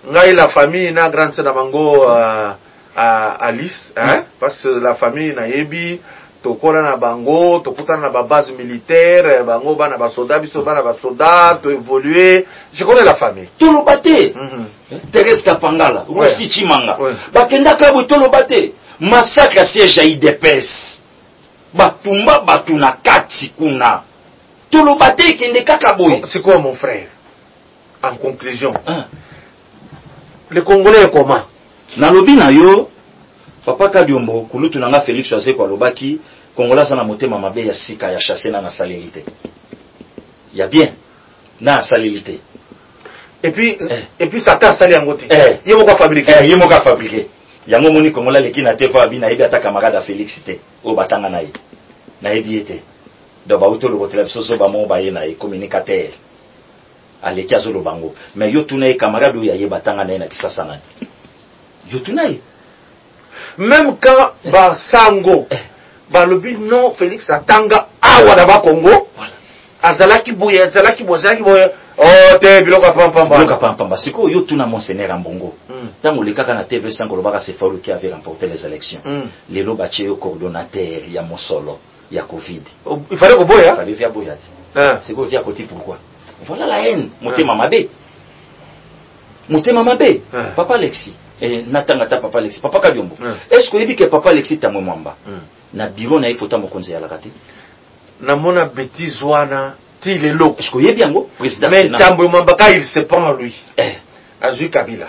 ngai la famille na grande sœur na bango Alice, hein, parce que la famille na yebi tokola na bango, tokutana na ba base militaire, bango bana ba soda biso bana ba soda, to évoluer. Je connais la famille. Tolobate. Thérèse Kapangala, Rossi Chimanga. Bakenda kabu tolobate. Massacre à siège à IDPS. Batumba batuna kati kuna. Tolobate kende kakaboy. C'est quoi mon frère? En conclusion, le Congolais est comment? Na lobi na yo, papa Kadiombo, kulutu nanga Félix Oase kwa lobaki, Congolais sana motema mabe ya sika ya chassé na salérité. Ya bien, na salérité. Et puis ça t'a salé en côté. Yemo ka fabriquer. Yemo ka fabriquer. Yango moni Congolais leki na te fa bina ebi ata camarade Félix te. O batanga na ye. Na ebi ete. Do ba uto lo botelef soso ba mo ba ye na e communicateur. Aleki azolo bango. Mais yo tuna e camarade ya ye batanga na ye na kisasa na. Yo tuna e. Même quand ba sango ba lobi non Félix atanga awa da ba Congo. Voilà. Azalaki boye. Oh, te biloka pampamba. Biloka pampamba. Siko yo tuna monseigneur Ambongo. Tango le kaka na TV5 kolobaka c'est Faoulou qui avait remporté les élections. Les lobache au coordonnateur ya Mosolo, ya Covid. Il fallait que boya. Il fallait via boya. C'est quoi via côté pourquoi? Voilà la haine. Motema mabe. Motema mabe. Papa Alexis. Et natangata papa Alexis. Papa Kadiombo. Est-ce que que papa Alexis ta mwamba? Na bureau na ifota mokonzi ya lakati. Na mona bêtise wana. Il est lourd. Est-ce qu'il y a bien go président mais Tambo Mambaka il se prend lui. Azu Kabila.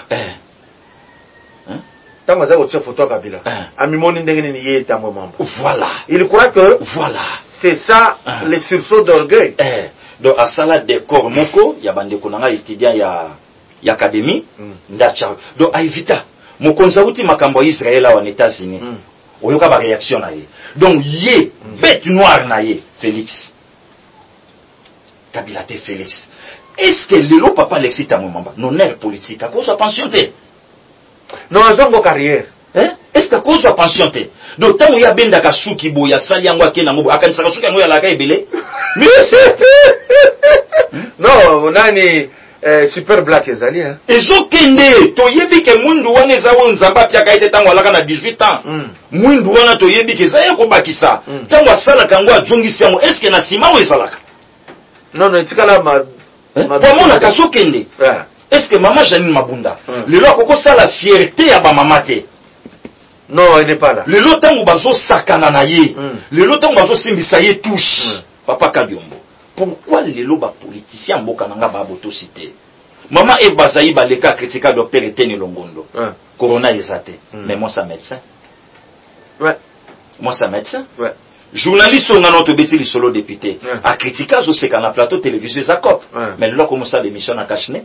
Tambo za ko photo Kabila. Amimoni ndengeni ni ye Tambo Mamba. Voilà. Il croit que voilà. C'est ça le sursaut d'orgueil. Donc à sala de corps moko ya bande konanga étudiant ya académie ndacha. Donc a évita mokonza uti makambo ya Israël wa États-Unis. Oyoka ba réaction na ye. Donc ye bête noire na ye Félix. Kabila te Félix. Est-ce que le papa Alexis Tamomamba, non est politique, à cause de la pension te? Non, à son carrière. Est-ce qu'à cause de la pension te? Donc, tant qu'il y a ben d'akasuki bo, il y a sali angwa ke nango, akan sakasuki angwa ya laka ebele. Mais c'est... Non, on a ni super black ezali, hein. Ezo kende, to yebi ke mundu wane zawo nzamba pia kaite tango alaka na 18 ans. Mundu wana to yebi ke zaya ko bakisa. Tango asala kangwa jongisi yango, est-ce que na sima o ezalaka? Non, non, c'est là ma mona kaso kende. Est-ce que maman Janine Mabunda le lo koko ça la fierté ya ba maman te? Non, elle n'est pas là. Le lo tango bazo sakana na ye. Le lo tango bazo simbisa ye touche. Papa Kadiombo. Pourquoi les lo ba politiciens mboka nanga ba boto cité? Maman e bazayi ba leka critica docteur Eteni Longondo. Corona ezate. Mais moi ça médecin. Ouais. Moi ça médecin. Ouais. Journaliste on a notre bêtise solo député a critiqué au c'est quand la plateau télévisé Zakop mais là comme ça l'émission a caché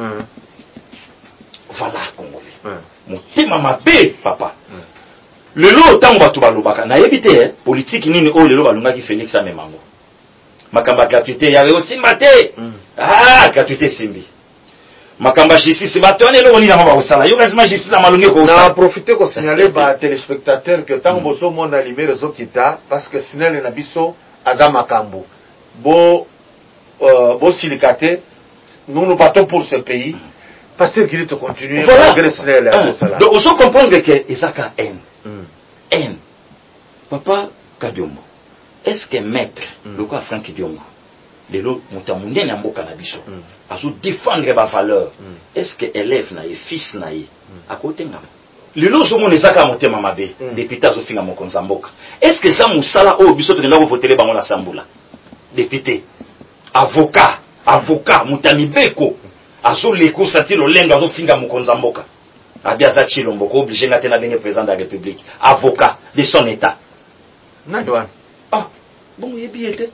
voilà Congolais mon tema mabe papa le lot tant batu balobaka na yebite politique nini o le lo balunga ki Félix amemango makamba gratuité ya aussi maté gratuité simbi makamba justice batone lo ni na ba osala yo quasiment justice na malunge ko na profiter ko signaler ba téléspectateurs que tant boso mon allumer réseau kita parce que signal na biso aza makambo bo silicate nous battons pour ce pays pasteur qui te continuer malgré signal donc on comprendre que ezaka haine papa Kadiombo est-ce que maître le quoi Franck Diongo lelo mutamunde na mboka na biso azo défendre ba valeur est-ce que élève na ye fils na ye akote ngama lelo zo mona ezaka motema mabe député azo finga mokonza mboka est-ce que ça musala o biso to ngenda ko voter bango la sambula député avocat mutami beko azo leko sati lo lendo azo finga mokonza mboka abia za chilombo ko obligé ngate na benge président de la république avocat de son état na douane bon yebi était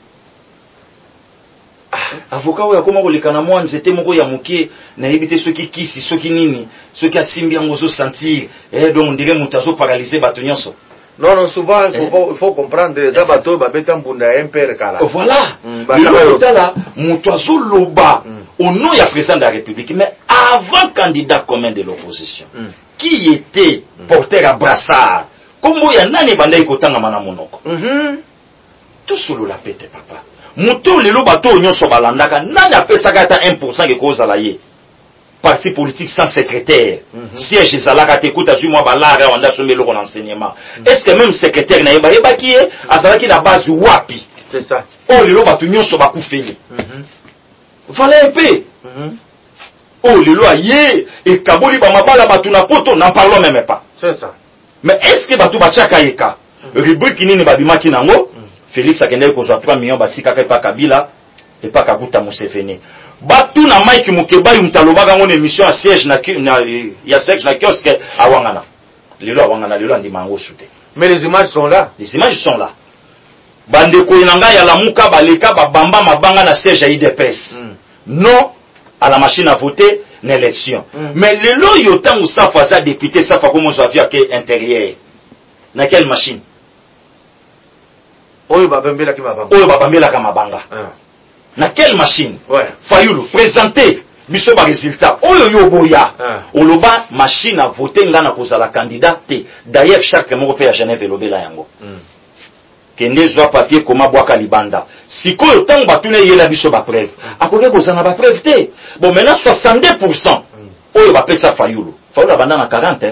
avocat oya koma kolekana mwa nzete moko ya mokie na yebite soki kisi soki nini soki asimbi yango zo sentir donc on dirait muta zo paralyser bato nyonso. Non, souvent il faut comprendre les bateaux babeta mbunda impère kala. Voilà. Le là muta zo loba au nom ya président de la République mais avant candidat commun de l'opposition qui était porteur à brassard kombo ya nani bandai kotanga mana monoko. Tout solo la pète papa. Muto lelo bato nyonso balandaka nani apesaka ata 1% ke kozala ye parti politique sans secrétaire. Siège ezalaka te kuta zui moi balara wanda somelo kon enseignement. Est-ce que même secrétaire na yeba ki e azalaki na base wapi? C'est ça. Oh lelo batu nyonso bakufeli. Voilà un peu. Oh lelo aye et kaboli ba mabala batu na poto n'en parlons même pas. C'est ça. Mais est-ce que batu bachaka yeka? Rubrique nini babimaki nango? Félix akendeki kozwa 3 millions batika pa Kabila et pas Kaguta Museveni. Batu na Mike Mukebayi mtalobaka ngone émission à siège na ya siège na kiosque awangana. Lelo awangana lelo andi mango soute. Mais les images sont là. Les images sont là. Bande ko inanga ya lamuka baleka babamba mabanga na siège à IDPS. Non à la machine à voter n'élection. Mais lelo yotango sa faza député sa fa comme on via que intérieur. Na quelle machine? Oyo babembela ki mabanga. Oyo babambela ka mabanga. Na quelle machine? Ouais. Fayulu présenter biso ba résultat. Oyo yoboya. Oloba machine à voter ngana kozala candidat te. D'ailleurs chaque moko pe ya Genève elobela yango. Kende zwa papier koma bwaka libanda. Sikoyo tango batune yela biso ba preuve. Akoke kozana ba preuve te. Bon maintenant 62% oyo ba pesa Fayulu. Fayulu abanda na 40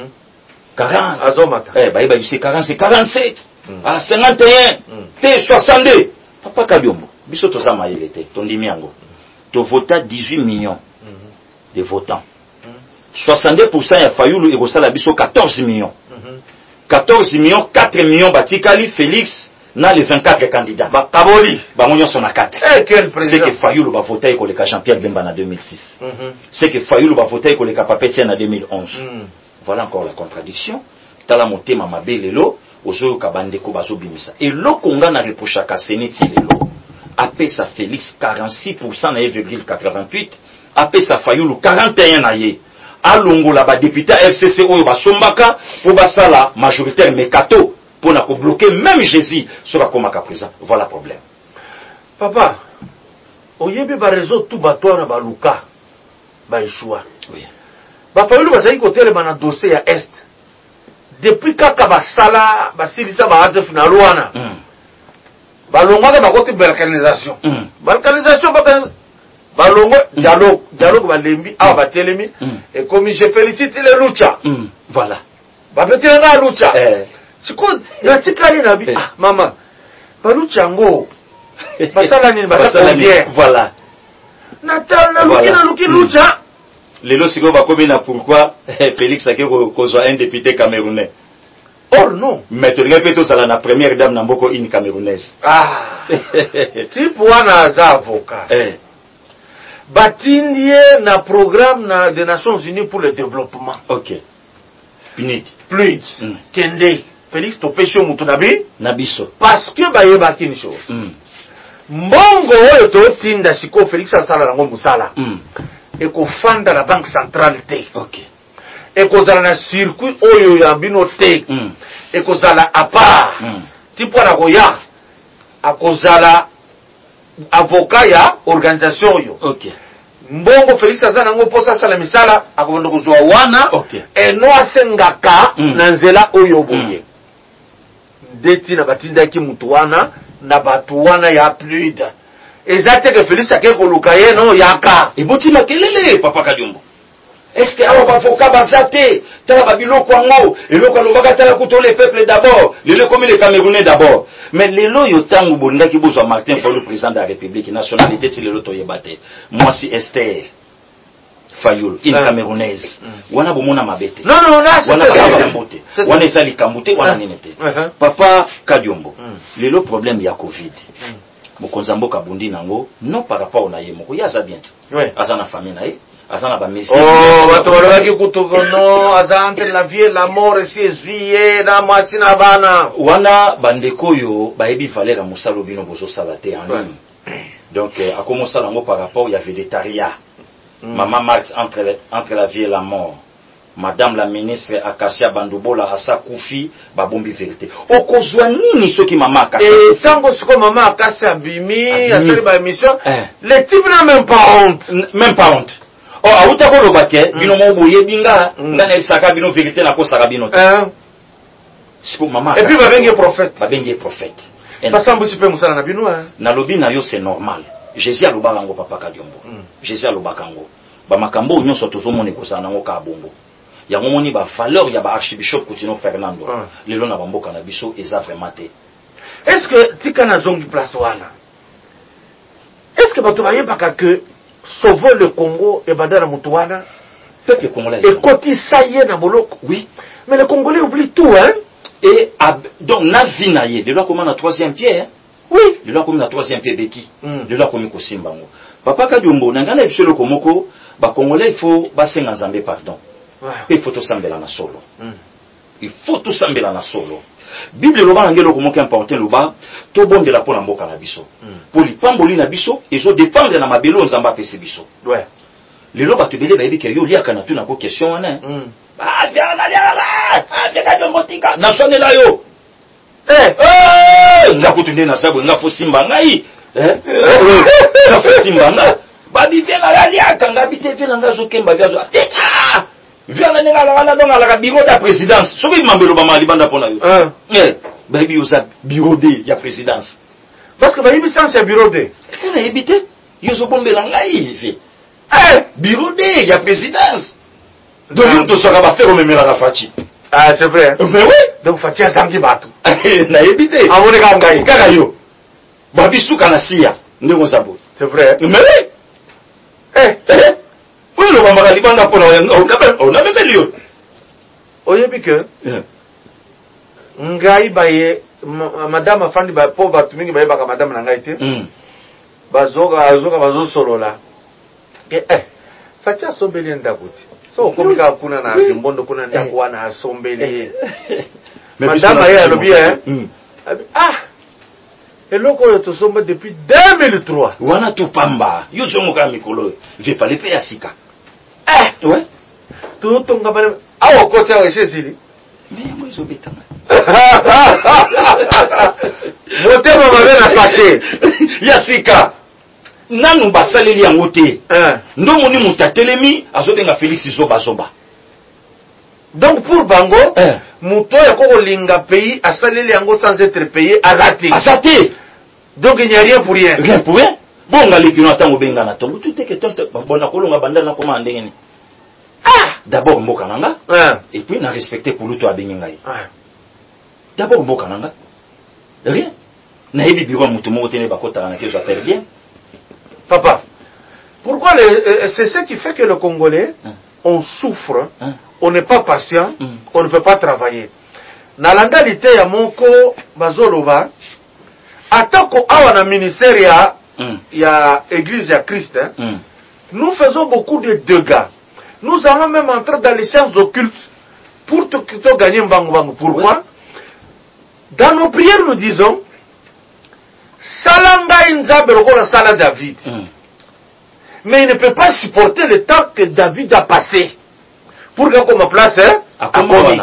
40. Azomata. Ba yeba bise 40 c'est 47. Ah 51. T 62. Papa Kabiombo. Biso toza mayele te. Tondimi yango. To vota 18 millions de votants. 62% ya Fayulu ekosala biso 14 millions. 14 millions, 4 millions batikali Félix na les 24 candidats. Ba kaboli ba monyo sona 4. Quel président? C'est que Fayulu ba voter ko le Jean-Pierre Bemba en 2006. C'est que Fayulu ba voter ko le Papetier en 2011. Voilà encore la contradiction. Tala motema mabelelo ozo kabande ko bazo bimisa. Et lokonga na reprocha ka seneti lelo. Apesa Félix 46% na 1,88. Apesa Fayulu 41 na ye. Alongo la ba député FCC oyo ba sombaka pour basala majoritaire mekato pour na ko bloquer même Jésus sur la komaka présent. Voilà le problème. Papa, oyebe ba réseau tout bato na ba luka ba Yeshua. Oui. Ba Fayulu ba zali kotere bana dossier ya Est. Depuis kaka ba sala ba silisa ba adef na Luana. Ba longa ba kote balkanisation. Balkanisation ba balongo dialogue balembi awa batelemi et comme je félicite les lucha. Voilà. Ba betela na lucha. Siko yatikali na bi mama. Ba lucha ngo. Basala nini basala bien. Voilà. Natal na luki lucha. Lelo siko ba komi na pourquoi Félix akeko kozwa un député camerounais. Or non. Mais tu regardes plutôt ça la première dame na mboko une camerounaise. Type wana za avocat. Batindie na programme des Nations Unies pour le développement. OK. PNUD. Kende. Félix Topesho Mutunabi. Nabiso. Parce que bayeba kini chose. Mbongo oyo to tinda siko Félix asala nango musala. Eko fanda la banque centrale te. OK. Eko zala na circuit oyo ya bino te. Eko zala a part. Tipo na koya. Akozala avocat ya organisation yo. OK. Mbongo Félix azana ngo posa sala misala akondo kuzwa wana. OK. Eno asengaka na nzela oyo boye. Deti na batinda ki mutu wana na batu wana ya pluide. Ezate que Félix akeko lukaye no yaka. Eboti makelele Papa Kadiombo. Est-ce que alors avocat bazate tala babiloko ngo eloko lobaka tala kuto le peuple d'abord, le comme les Camerounais d'abord. Mais lelo yotangu bonda ki bozwa Martin Fayulu président de la République nationalité ti lelo toyebate. Moi si Esther Fayulu une camerounaise. Wana bomona mabete. Non là c'est wana mbote. Wana esali kambote wana ninete. Papa Kadiombo. Lelo problème ya Covid. Mokonza mboka bundi nango non par rapport na ye moko yaza bien. Ouais. Azana famille na ye. Azana ba mesi. Oh, batolaka ki kutokono azante la vie la mort si ezuie na mwati na bana. Wana bandeko yo baebi valeur musalo bino bozo salate en ligne. Donc a commencé lango par rapport il y avait des taria. Maman Marthe entre la vie et la mort. Madame la ministre Akasia Bandubola asa kufi babombi vérité. Okozwa nini soki mama Akasia? Et tango siko mama Akasia bimi asali ba émission, les types n'a même pas honte. Même pas honte. Oh auta ko lobake bino mo boye binga ngana isaka bino vérité na ko saka bino. Siko mama. Et puis ba bengi prophète. Ba bengi prophète. Parce que mbusi pe musala na bino na lobi na yo c'est normal. Jésus alobaka ngo Papa Kadiombo. Jésus alobaka ngo. ba makambo nyonso tozomona kozana ngo ka bongo ya ngomoni ba valeur ya ba archbishop Coutinho Fernando lelo na bamboka na biso eza vraiment te. Est-ce que tika na zongi place wana est-ce que bato bayebaka que sauver le Congo et badana mutuana peuple congolais et kotisa ye na boloko? Oui, mais les Congolais oublient tout hein. Et donc na vina ye le loi comme na troisième pied hein? Oui, le loi comme na troisième pied beki le loi comme ko simbango papa Kadiombo nangana bisolo komoko ba Congolais il faut basenga nzambe pardon. Il faut tout sambela na solo. Il faut tout sambela na solo. Bible loba ngelo ko moki important loba to bondela pona mboka na biso. Pour lipamboli na biso ezo dépendre na mabelo nzamba pese biso. Ouais. Lelo ba tebele ba yebika yo liaka na tuna ko question wana. Ba via na liala. Via ka motika na sonela yo. Nga kutunde na sabo nga fo simba ngai. Nga fo simba nga. Ba bivela la liaka nga bite vela nga zo kemba via zo. Via na nga la donc la bureau de présidence. Soki mambelo ba mali banda pona yo. Ba bi oza bureau de ya présidence. Parce que ba yibi sans c'est bureau de. Kana ebite yo zo bombela ngai fi. Bureau de ya présidence. Donc to sera ba faire memela la Fachi. Ah c'est vrai. Mais oui, donc Fachi azangi batu. Na ebite. Amone ka ngai kaka yo. Ba bisu kana sia ndeko sabo. C'est vrai. Mais oui. Oui, le bambara libanga pour on a même lieu. Oyebi que ngai baye madame afandi ba po batu mingi baye baka madame na ngai te. Bazo solola. Facha sombeli ndakuti. So komika kuna na mbondo kuna ndakuwa na sombeli. Madame aye alobi eloko yo to somba depuis 2003. Wana tupamba. Yo zongo ka mikolo. Je fallait payer à sika. Ouais. Tout ton gabane. Awo kote awo esesili. Mais moi zo betanga. Motema mabe na passé. Ya sika. Nanu basaleli yango te. Ndo moni mutatelemi azobenga Félix Zoba. Donc pour Bango, muto ya koko linga pays asaleli yango sans être payé azati. Azati. Donc il n'y a rien pour rien. Rien pour rien. Bon ngaliki no atango benga na tongo tout est que bona kolonga banda na koma ndengeni. D'abord mboka nanga. Et puis na respecter kuluto abengi ngai. D'abord mboka nanga. Rien. Na yebi biro mutu moko tene bakota na kezo faire bien. Papa, pourquoi c'est ce qui fait que le Congolais on souffre, on n'est pas patient, on ne veut pas travailler. Na landalité ya moko bazoloba atako awa na ministère ya église ya Christ, nous faisons beaucoup de dégâts. Nous allons même entrer dans les sciences occultes pour te gagner mbangu. Pourquoi? Dans nos prières nous disons Salanga Nzambe lokola sala David. Mais il ne peut pas supporter le temps que David a passé pour que comme place à Komi.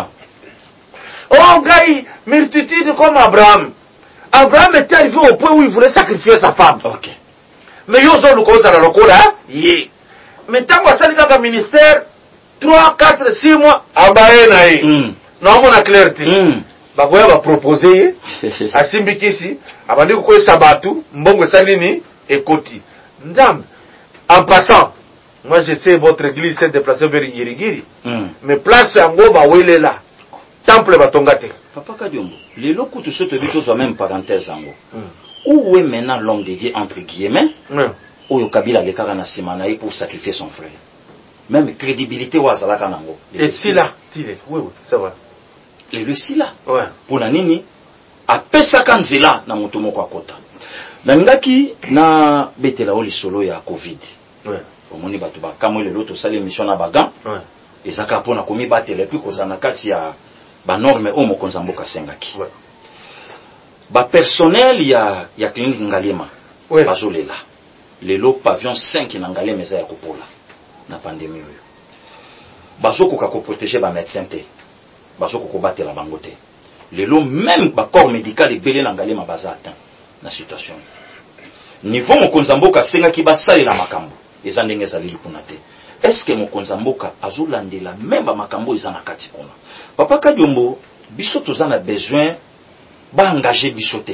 Oh gars, multitude comme Abraham. Abraham était arrivé au point où il voulait sacrifier sa femme. Ok. Mais yo zo lukoza la lokola ye. Mais tant que ça le ministère 3, 4, 6 mois abaye na ye. Non mon clarté. Bakoya va proposer asimbikisi abandi ko sabatu mbongo salini ekoti. Nzambe. En passant, moi je sais votre église s'est déplacée vers Ngirigiri. Mais place yango ba wele là. Temple batongate. Papa Kadiombo, les locaux tout ce te dit tous même parenthèse yango. Où est maintenant l'homme de Dieu entre guillemets? Où Kabila le kara na simana pour sacrifier son frère. Même crédibilité wa zalaka nango. Et si là, oui, ça va. Et le si là. Ouais. Pour na nini apesa kanzela na mutu moko akota. Nangaki na betela oli solo ya Covid. Ouais. Omoni batu ba kamwe lelo to sala émission na bagan. Ouais. Ezaka pona komi batela puis kozana kati ya ba norme o mokonza mboka sengaki. Ouais. Ba personnel ya clinique Ngalema. Ouais. Bazolela. Lelo pavillon 5 na Ngalema eza ya kopola na pandémie oyo. Bazoko ka ko protéger ba médecin te. Bazoko ko batela bango te. Lelo même ba corps médical ebele na Ngalema baza atteint na situation. Niveau mokonza mboka sengaki basalela makambo. Eza ndenge ezaleli kuna te. Est-ce que mokonza mboka azolandela même ba makambo eza na kati kuna? Papa Kadiombo, biso tozana besoin ba engager biso te.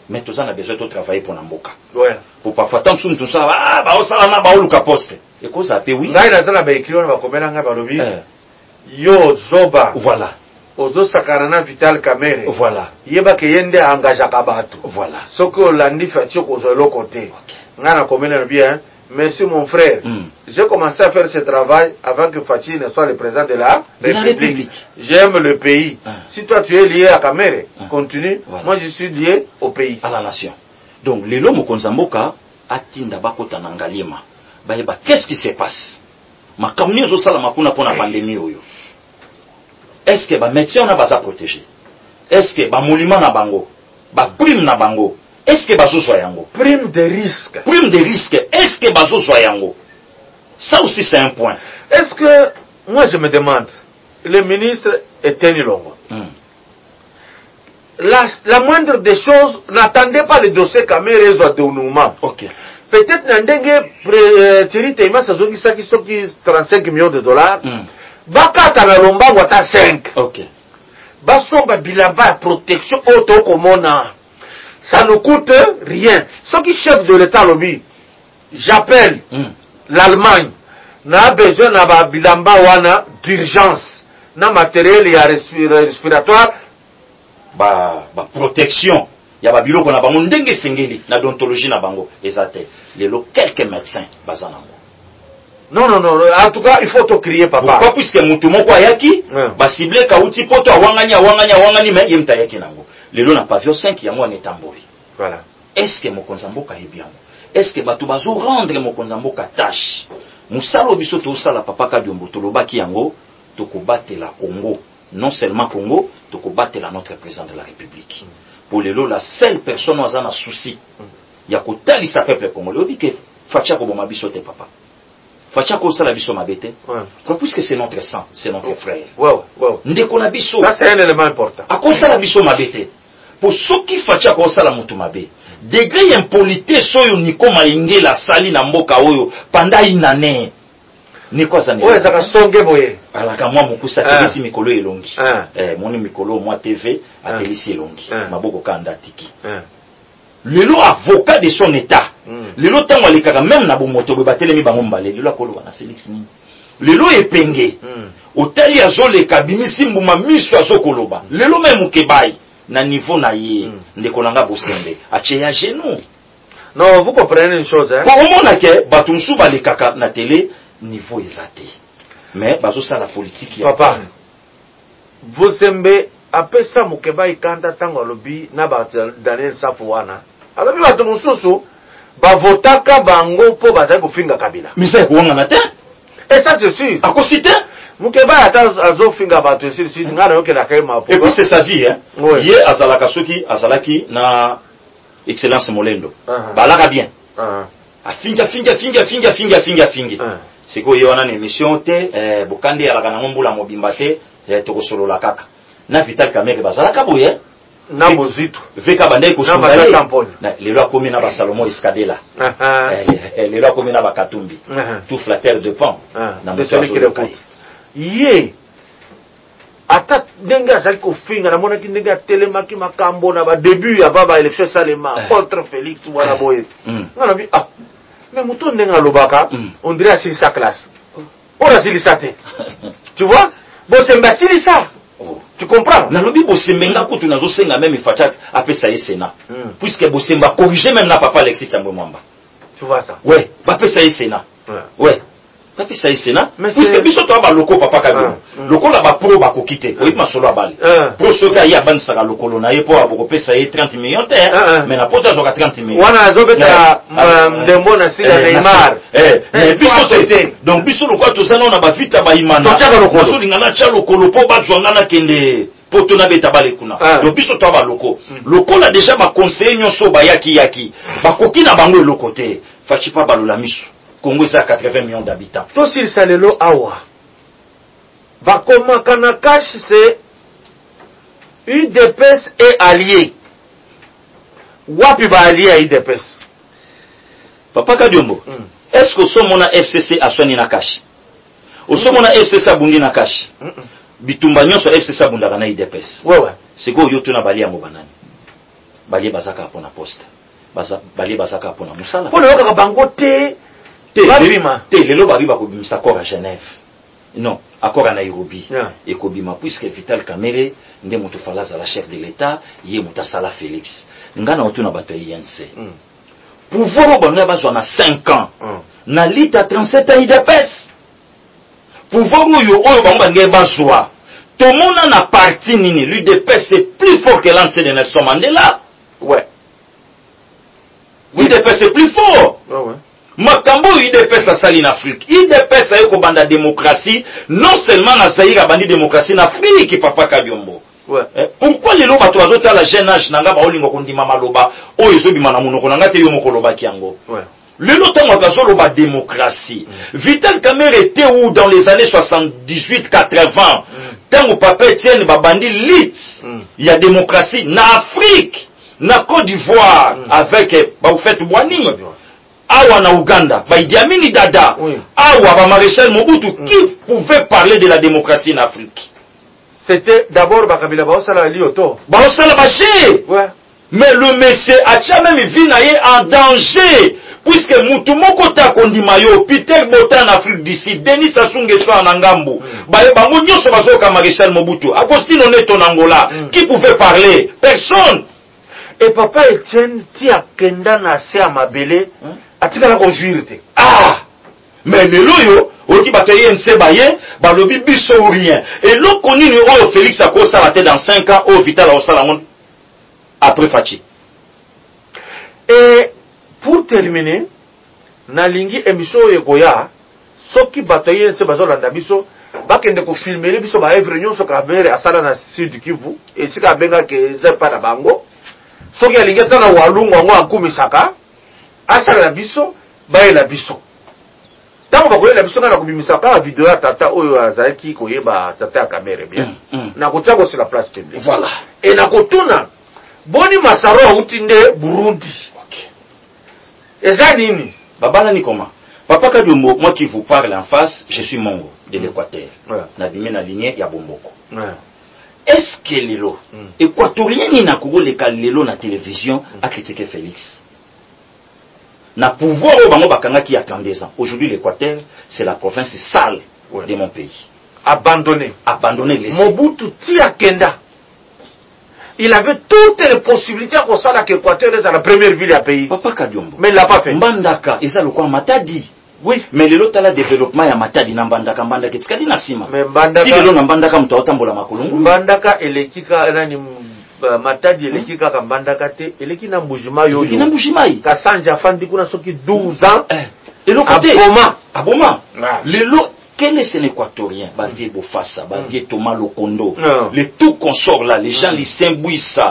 mais tous on a besoin de travailler pour Namboka. Ouais. Pour parfois tant que tout ça bah ça na ba oluka poste. Et quoi ça peut oui. Ngai na zala ba écrit on va komela nga ba lobi. Yo zoba. Voilà. Ozo sakarana Vital Kamerhe. Voilà. Yeba ke yende engagea kabato. Voilà. Soko olandi fachi kozo lo côté. Nga na komela bien. Merci mon frère. J'ai commencé à faire ce travail avant que Fachi ne soit le président de la République. J'aime le pays. Si toi tu es lié à Kamerhe, continue. Voilà. Moi je suis lié au pays. À la nation. Donc, les lots Mokonzamboka, atinda bakota nangalima. Baeba, qu'est-ce qui se passe? Ma kamnyo zo sala makuna pona pandémie oyo. Est-ce que ba médecin na baza protégé? Est-ce que ba monument na bango? Ba prime na bango? Est-ce que bazo soyango? Prime de risque. Prime de risque. Est-ce que bazo soyango? Ça aussi c'est un point. Est-ce que, moi je me demande, le ministre Eteni Longo, la moindre des choses, n'attendez pas le dossier Kamerhe de Onouma. Ok. Peut-être n'andenge Thierry Teima Sazoki Saki Soki 35 millions de dollars. Bakata na lomba wata 5. Ok. Basomba bilamba protection auto komona. Ça ne coûte rien. Ce qui chef de l'État lobby, j'appelle l'Allemagne. N'a besoin na bilamba wana d'urgence. Na matériel ya respiratoire. Ba protection. Ya ba biloko na bango ndenge sengeli na odontologie na bango ezate. Lelo quelques médecins bazanango. Non. En tout cas, il faut te crier, papa. Pourquoi? Puisque mutu moko ayaki, ba ciblé kauti poto awangani mais yemta yaki nango. Lelo na pavillon 5 ya mwa netamboli. Voilà. Est-ce que Mokonzamboka est bien? Est-ce que batu bazo rendre Mokonzamboka tâche? Musalo biso to sala papa Kadiombo to lobaki yango to ko batela Congo. Non seulement Congo, to ko batela notre président de la République. Pour lelo la seule personne oza na souci. Ya ko talisa peuple congolais obi ke facha ko boma biso te papa. Facha ko sala biso mabete. Puisque c'est notre sang, c'est notre frère. Ouais. Ndeko na biso. Ça c'est un élément important. A ko sala biso mabete. Pour ceux qui facha ko sala mutu mabe. Degré impolitesse oyo nikoma ingela sali na mboka oyo pendant une année. Niko zani. Ouais, ça ka songe boye. Alaka mwa mukusa telisi mikolo elongi. Moni mikolo mwa TV a telisi elongi. Maboko kanda tiki. Lelo avocat de son état. Lelo tango alikaka même na bomoto be batelemi bango mbale. Lelo akolo na Félix Nini. Lelo epenge. Otali azole kabimisi mbuma miso azokoloba. Lelo même kebai na niveau na ye ndeko nanga bosembe. Ache ya genou. Non, vous comprenez une chose hein. Pour mona ke batumsu balikaka na télé niveau ezate. Mais bazo ça la politique ya papa. Bosembe apesa mukeba ikanda tango lobi na ba Daniel Safuana. Alobi bato mususu ba votaka bango po baza kofinga Kabila. Mais ça ko ngana te? Et ça c'est sûr. A cosité mukeba ata azofinga bato sisi ngana yoke na kema po. Et puis c'est sa vie hein. Ye azalaka soki azalaki na excellence Molendo. Balaka bien. Afinga. C'est quoi yona na émission te bokande alaka na mbula mobimba te to solola kaka. Na Vital Kamerhe bazalaka boye na mozitu veka bandai ko songa na lelo akomi na ba Salomo Iskadela lelo akomi na ba Katumbi tout flatteur de pan na celui qui l'écoute ye ata ndenge azali kofinga na mona ki ndenge atelemaki makambo na ba début ya baba élection salema contre Félix wala boye ngana bi mais muto ndenge alobaka on dirait asili sa classe on asili sa te tu vois Bosembe asili sa. Tu comprends? Nalobi Bosembe nga kutu nazo senga même Facha apesa ye Sénat. Puisque Bosembe a corrigé même na papa Alexis Tambwe Mwamba. Tu vois ça? Ouais, ba pesa ye Sénat. Ouais. Ba pesa ye Sénat. Puisque biso to ba loko papa Kabila. Loko la ba pro ba kokite. Oui ma solo abali. Pro soka ya ban saka lokolo na ye po aboko pesa ye 30 millions te. Mais na pota zoka 30 millions. Wana azobeta ndembo na sila Neymar. Mais biso te. Donc biso lokwa to sana na ba vita ba imana. Biso lingana cha lokolo po ba zwangana kende poto na beta bale kuna. Donc biso to ba loko. Loko la déjà ba conseiller nyoso ba yaki. Ba koki na bango loko te. Fachi pa balola miso. Congo est à 80 millions d'habitants. Tout sur Salelo Awa. Bakoma Kanakash, c'est UDPS et allié. Wapi ba allié à UDPS. Papa Kadiombo, est-ce que ce mona FCC a soigné na cash? Au ce mona FCC a bundi na cash? Bitumba nyonso FCC a bundaka na UDPS. Ouais. C'est quoi yoto na bali ya mobanani? balie bazaka pour na poste balie bazaka pour na musala pour le yoka bango te lelo babi bakobimisa accord à Genève non accord à Nairobi et kobima puisque Vital Kamerhe nde moto falaza la chef de l'état yé mutasala Félix ngana otuna bato INC pouvoir banga bazwa na 5 ans na lita 37 ans IDPS pouvoir oyo bango bangé bazwa tout le monde na parti nini l'UDPS c'est plus fort que l'ANC de Nelson Mandela. Ouais. l'UDPS c'est plus fort. Ouais. Makambo UDPS a sali en Afrique. UDPS a eu comme banda démocratie, non seulement na Zaïre a bandi démocratie en Afrique, papa Kabiombo. Ouais. Pourquoi les loba to azota la jeune âge nanga ba olingo kondima maloba o ezo bima na munoko nanga te yo mokoloba kiango. Ouais. Le temps de la démocratie. Vital Kamerhe était où dans les années 78-80 tant où papa Etienne Babandi lit il y a démocratie na Afrique na Côte d'Ivoire avec Baoufet Bouani awa na Ouganda ba Idi Amin Dada awa ba Maréchal Mobutu qui pouvait parler de la démocratie en Afrique. C'était d'abord Bakabila Baosala Lioto Baosala Baché. Ouais. Mais le monsieur a même vu naïe en danger. Puisque Moutoumoko ta kondimayo, Peter Bota en Afrique d'ici, Denis Sassou Nguesso en Angambo, Bango Nyoso Bazoka Maréchal Mobutu, Agostino Neto en Angola, qui pouvait parler? Personne. Et papa Etienne, tia kenda na se amabele, atika la conjurité. Ah! Mais le loyo, oki bataye nse baye, balobi biso ou rien. Et l'eau connu au Félix a ça la tête dans 5 ans, au Vital au Salamon, après Fachi. Et pour terminer, nalingi émission yekoya, soki bataye nse bazolanda biso, bakende ko filmer biso ba evre nyonso ka bere asala na Sud Kivu, et sika benga ke zepa na bango. Soki alingi tana walungu ngo akumisaka, asala na biso, baye la biso. Tango bakoye la biso na kubimisaka video ya tata oyo azaki koyeba tata ya Kamerhe bien. Na kotako sur la place publique. Voilà. Et na kotuna boni masaro utinde Burundi. Et ça nini? Babana ni comment? Papa Kabiombo, moi qui vous parle en face, je suis Mongo de l'Équateur. Nabimé na lignée ya Bomboko. Est-ce que Lelo, équatorien ni na Kogo le Lelo na télévision a critiqué Félix? Na pouvoir au bango bakanga qui a 32 ans. Aujourd'hui l'Équateur, c'est la province sale de mon pays. Abandonné. Abandonné les Mobutu tia kenda. Il avait toutes les possibilités à ça là qu'Équateur est la première ville du pays. Papa Kabiombo. Mais il l'a pas fait. Mbandaka, et ça le quoi Matadi. Oui. Mais le lot la développement ya Matadi na Mbandaka tikali na sima. Mais Mbandaka. Si le lot na Mbandaka mtaotambola makolongo. Mbandaka elekika nani Matadi elekika ka Mbandaka te eleki na Mbujimai yo. Eleki na Mbujimai. Kasanja fandi kuna soki 12 ans. Et le côté Aboma. Le lot quel est cet équatorien? Bavier Bofassa, Bavier Thomas Lokondo, les tout consorts là, les gens, les Saint-Bouissa,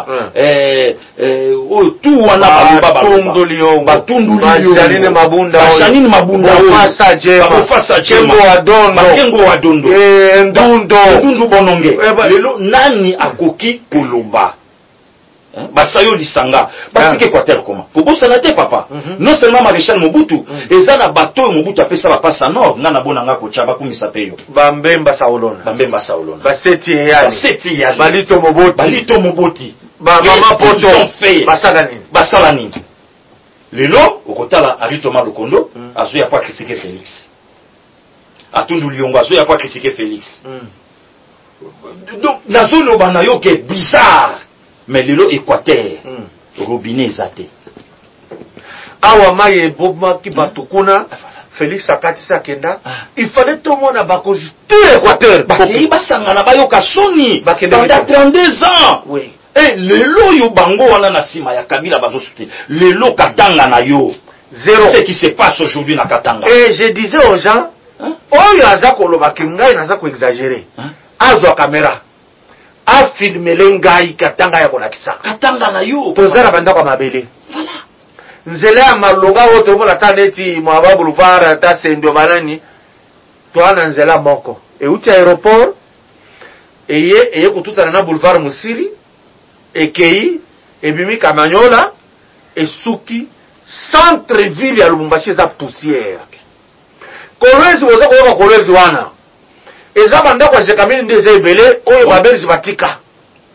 tout wana Batundulio, Janine Mabunda, Bofassa Djema, Bakengo Adondo, Ndundu Bononge, lelo nani akoki koloba? Basayo lisanga basike Équateur comment pour sanate papa non seulement Maréchal Mobutu eza na bateau Mobutu apesa ba passa nord ngana bonanga ko chaba kumisa peyo Bambemba Saolona baseti yali balito Moboti ba mama poto basala nini lelo okotala Aritoma Lokondo azo ya pas critiquer Félix Atundu Liongo azo ya pas critiquer Félix donc nazo no banayo ke bizarre. Mais le Équateur, robinet zate. Awa maye bobma ki batukuna, Félix Akatisa Kenda, il fallait tout le monde à Bakoji, tout l'Équateur. Bakei basangana bayoka soni, pendant 32 ans. Oui. Et le lo yo bango wana na sima ya Kabila bazo soute. Le lo Katanga na yo. Zéro. Ce qui se passe aujourd'hui na Katanga. Et je disais aux gens, oh yaza koloba kingai naza ko exagérer. Azwa caméra. A filmé l'engai Katanga ya konakisa. Katanga na yo. Tozala banda kwa mabele. Voilà. Nzele ya malonga woto mona taneti mwaba boulevard ta sendo banani. Toana nzela moko. E uti aéroport. Eye kututana na boulevard Musiri. Ekei. Ebimi Kamanyola. Esuki. Centre-ville ya Lubumbashi za poussière. Kolwezi woza kwa kolwezi wana. Eza banda kwa jekamini ndeze ebele oyo babelzi batika.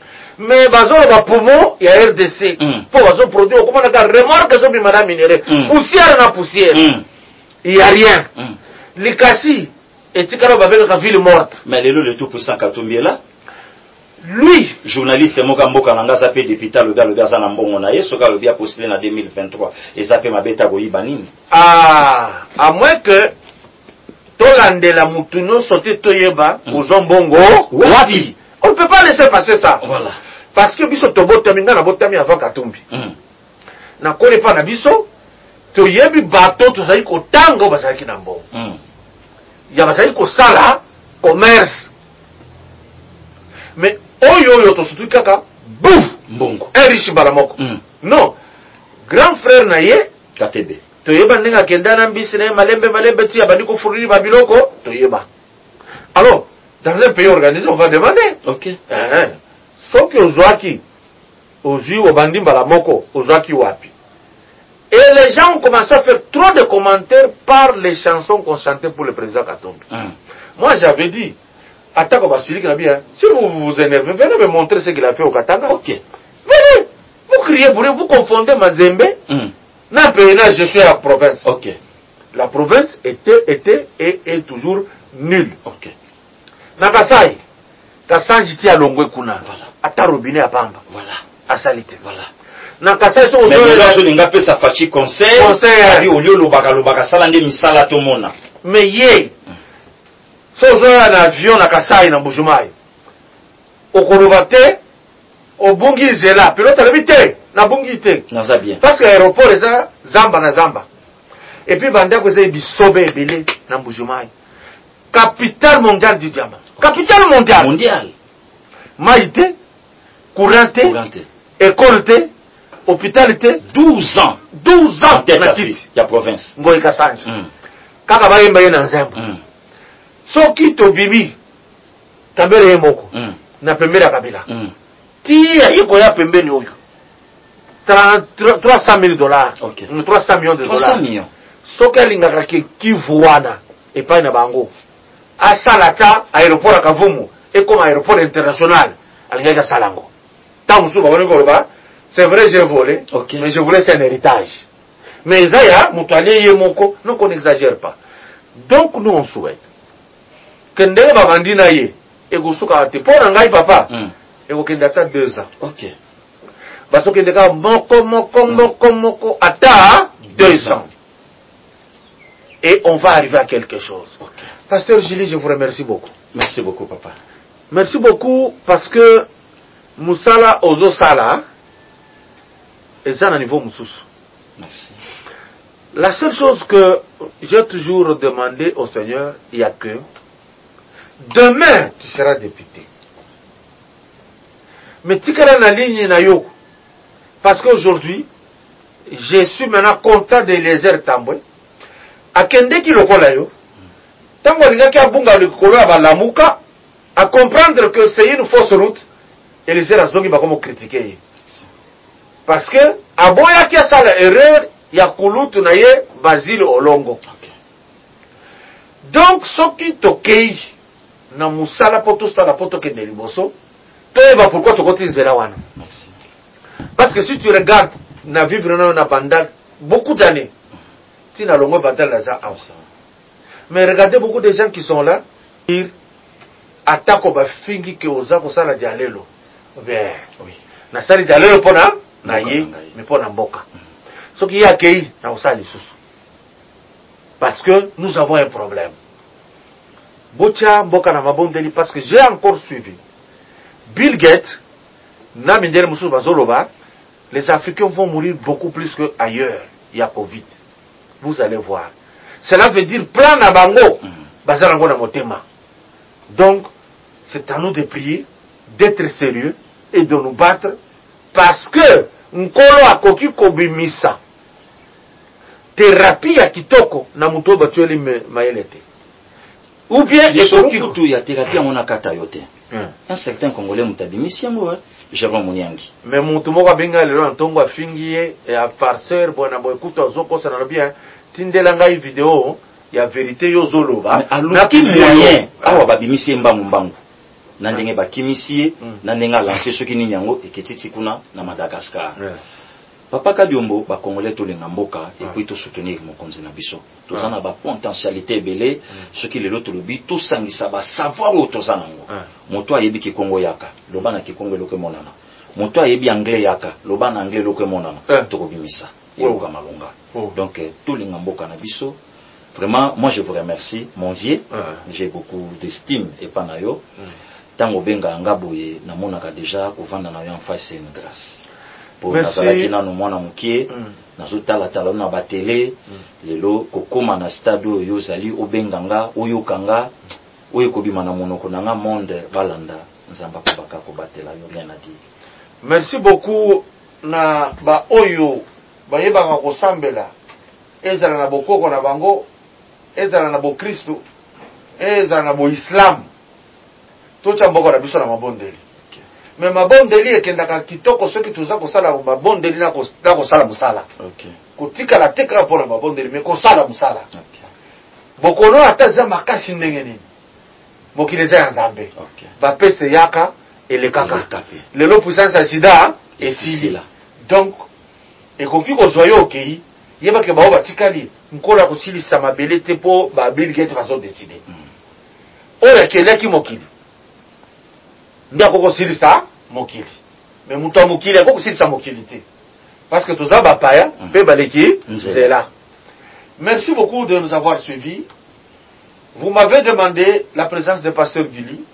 mais bazolo ba poumon ya RDC pour bazo produire comment on a remorque zo bimana minéré poussière na poussière il y a rien Likasi et tikalo ba beka ville morte mais le tout puissant Katumbi là lui journaliste Mokamboka nanga zape député le gars za na mbongo na yeso ka le bien postulé en 2023 et zape mabeta ko ibanini à moins que tolandela mutuno sauté toyeba aux mbongo wapi on ne peut pas laisser passer ça voilà parce que biso tobotami nga na botami avant Katumbi na kone pa na biso toyebi bato tozali kotanga bazalaki na mbongo ya bazali kosala commerce mais oyo to surtout kaka bouf mbongo un riche balamoko non grand frère na ye Katebe toyeba ndinga kenda na mbisi na malembe ti abandi ko fournir babiloko toyeba alors dans un pays organisé on va demander OK sauf que ozwaki ozwi obandi balamoko ozwaki wapi et les gens ont commencé à faire trop de commentaires par les chansons qu'on chantait pour le président Katumbi moi j'avais dit Attends, si vous vous énervez, venez me montrer ce qu'il a fait au Katanga. OK. Venez. Vous criez, vous confondez Mazembe. Je suis à la province. OK. La province était et est toujours nulle. OK. Na Kasai. Kasai jiti à Longwe Kuna. Voilà. Ata robinet à Pamba. Voilà. À Salite. Voilà. Na Kasai so mais là je n'inga pas sa fachi conseil. Conseil. Au lieu lobaka salande misala to mona. Mais yé. So un avion na Kasai na Mbujumai. Okoloba te, obungi zela, pilote alobi te, na bungi te. Naza bien. Parce que l'aéroport eza zamba na zamba. Et puis bandako eza bisobe ebele na Mbujumai. Capitale mondiale du diamant. Capitale mondiale. Mondiale. Maïté, courant te, école te, hôpital te, 12 ans. 12 ans na kiti ya province. Ngoyi Kasanje. Kaka bayemba ye na nzembo. Soki to bibi tambele ye moko na pembeni ya Kabila tia yiko ya pembeni oyo $300,000 okay. 300 millions de dollars 300 millions soki alingaka kivuana epai na bango asalata aéroport ya Kavumu ekoma aéroport international alingaki asala yango ntango mosusu baboni koloba c'est vrai j'ai volé okay. mais je voulais c'est un héritage mais eza ya moto alie ye moko non qu'on n'exagère pas donc nous on souhaite que ndenge babandi na ye ekosuka te mpo na ngai papa ekokende ata 2 ans OK basokende kaka moko ata 2 ans et on va arriver à quelque chose okay. Pasteur Julie, je vous remercie beaucoup. Merci beaucoup papa. Merci beaucoup parce que musala ozo sala eza na niveau mususu. Merci. La seule chose que j'ai toujours demandé au Seigneur, il y a que demain, tu seras député. Mais tu es la ligne na yo. Parce qu'aujourd'hui, je suis maintenant content de Eliezer Tambwe. A kende ki lokola yo. Tango lingaki abunga likolo ya balamuka, à comprendre que c'est une fausse route, Eliezer azongi ba comme critiquer. Parce que aboya ki asala erreur ya kulutu na ye Basile Olongo. Okay. Donc soki tokei na musala poto sala poto kende liboso toyeba pourquoi tokoti nzela wana. Merci. Parce que si tu regardes na vivre na banda beaucoup d'années tina longo batal la za awsa. Mais regardez beaucoup de gens qui sont là dire atako ba fingi ke oza ko sala dialelo. Bien. Oui. Na sali dialelo pona na ye mais pona mboka. Soki ya kei na osali susu. Parce que nous avons un problème. Bocha mboka na mabondeli parce que j'ai encore suivi. Bill Gates, na mindele musu bazoloba, les Africains vont mourir beaucoup plus qu'ailleurs. Il y a Covid. Vous allez voir. Cela veut dire plan na bango, bazalango na motema. Donc, c'est à nous de prier, d'être sérieux et de nous battre parce que nkolo akoki kobimisa thérapie ya kitoko na muto batueli maelete. Ou bien ekoki ya thérapie ngona kata yote. Un certain Congolais mutabimisi yango Jérôme Munyangi. Mais mutu moko benga lelo ntongo afingiye ya farceur bona boy kuto zoko sana bien tindela ngai video ya vérité yo zoloba na ki moyen awa babimisi mbangu na ndenge bakimisie na ndenge lancer soki nini yango eketiti kuna na Madagascar. Papa Kadiombo ba congolais to lenga mboka et puis to soutenir mokonzi na biso. Tozana ba potentialité belé soki lelo to lobi to sangisa ba savoir o tozana ngo. Moto ayebi ki Kongo yaka, loba na ki Kongo loke monana. Moto ayebi anglais yaka, loba na anglais loke monana. To kobimisa. Yoka malonga. Donc to lenga mboka na biso. Vraiment, moi je vous remercie, mon vieux. J'ai beaucoup d'estime et pas nayo. Tango benga ngaboye na monaka déjà au vanda na yo en face c'est une grâce. Pour nazalaki nanu mwana mukie nazotala tala na batele lelo kokoma na stade oyo zali obenganga oyokanga oyo kobima na monoko nanga monde balanda nzamba ko baka ko batela yo rien à dire. Merci beaucoup na ba oyo bayebaka kosambela ezala na bokoko na bango ezala na bo Kristo ezala na bo Islam tocha mboko na biso na mabondeli. Mais mabondeli ekendaka kitoko soki tuza kosala mabondeli na kosala musala. Kotika la teka pour mabondeli mais kosala musala. Bokono ataza makasi ndenge nini. Mokileza ya Nzambe. Ba peste yaka ele kaka. Lelo puissance ya sida esili. Donc ekoki kozwayo okei yeba ke baoba tikali nkola kosilisa mabele te po ba Bill Gates va so décider. Oya keleki mokili. Ndako kosilisa mokili. Mais muto mokili ako kosilisa mokili te. Parce que toza ba paya pe baleki nzela. Merci beaucoup de nous avoir suivis. Vous m'avez demandé la présence de pasteur Gulli.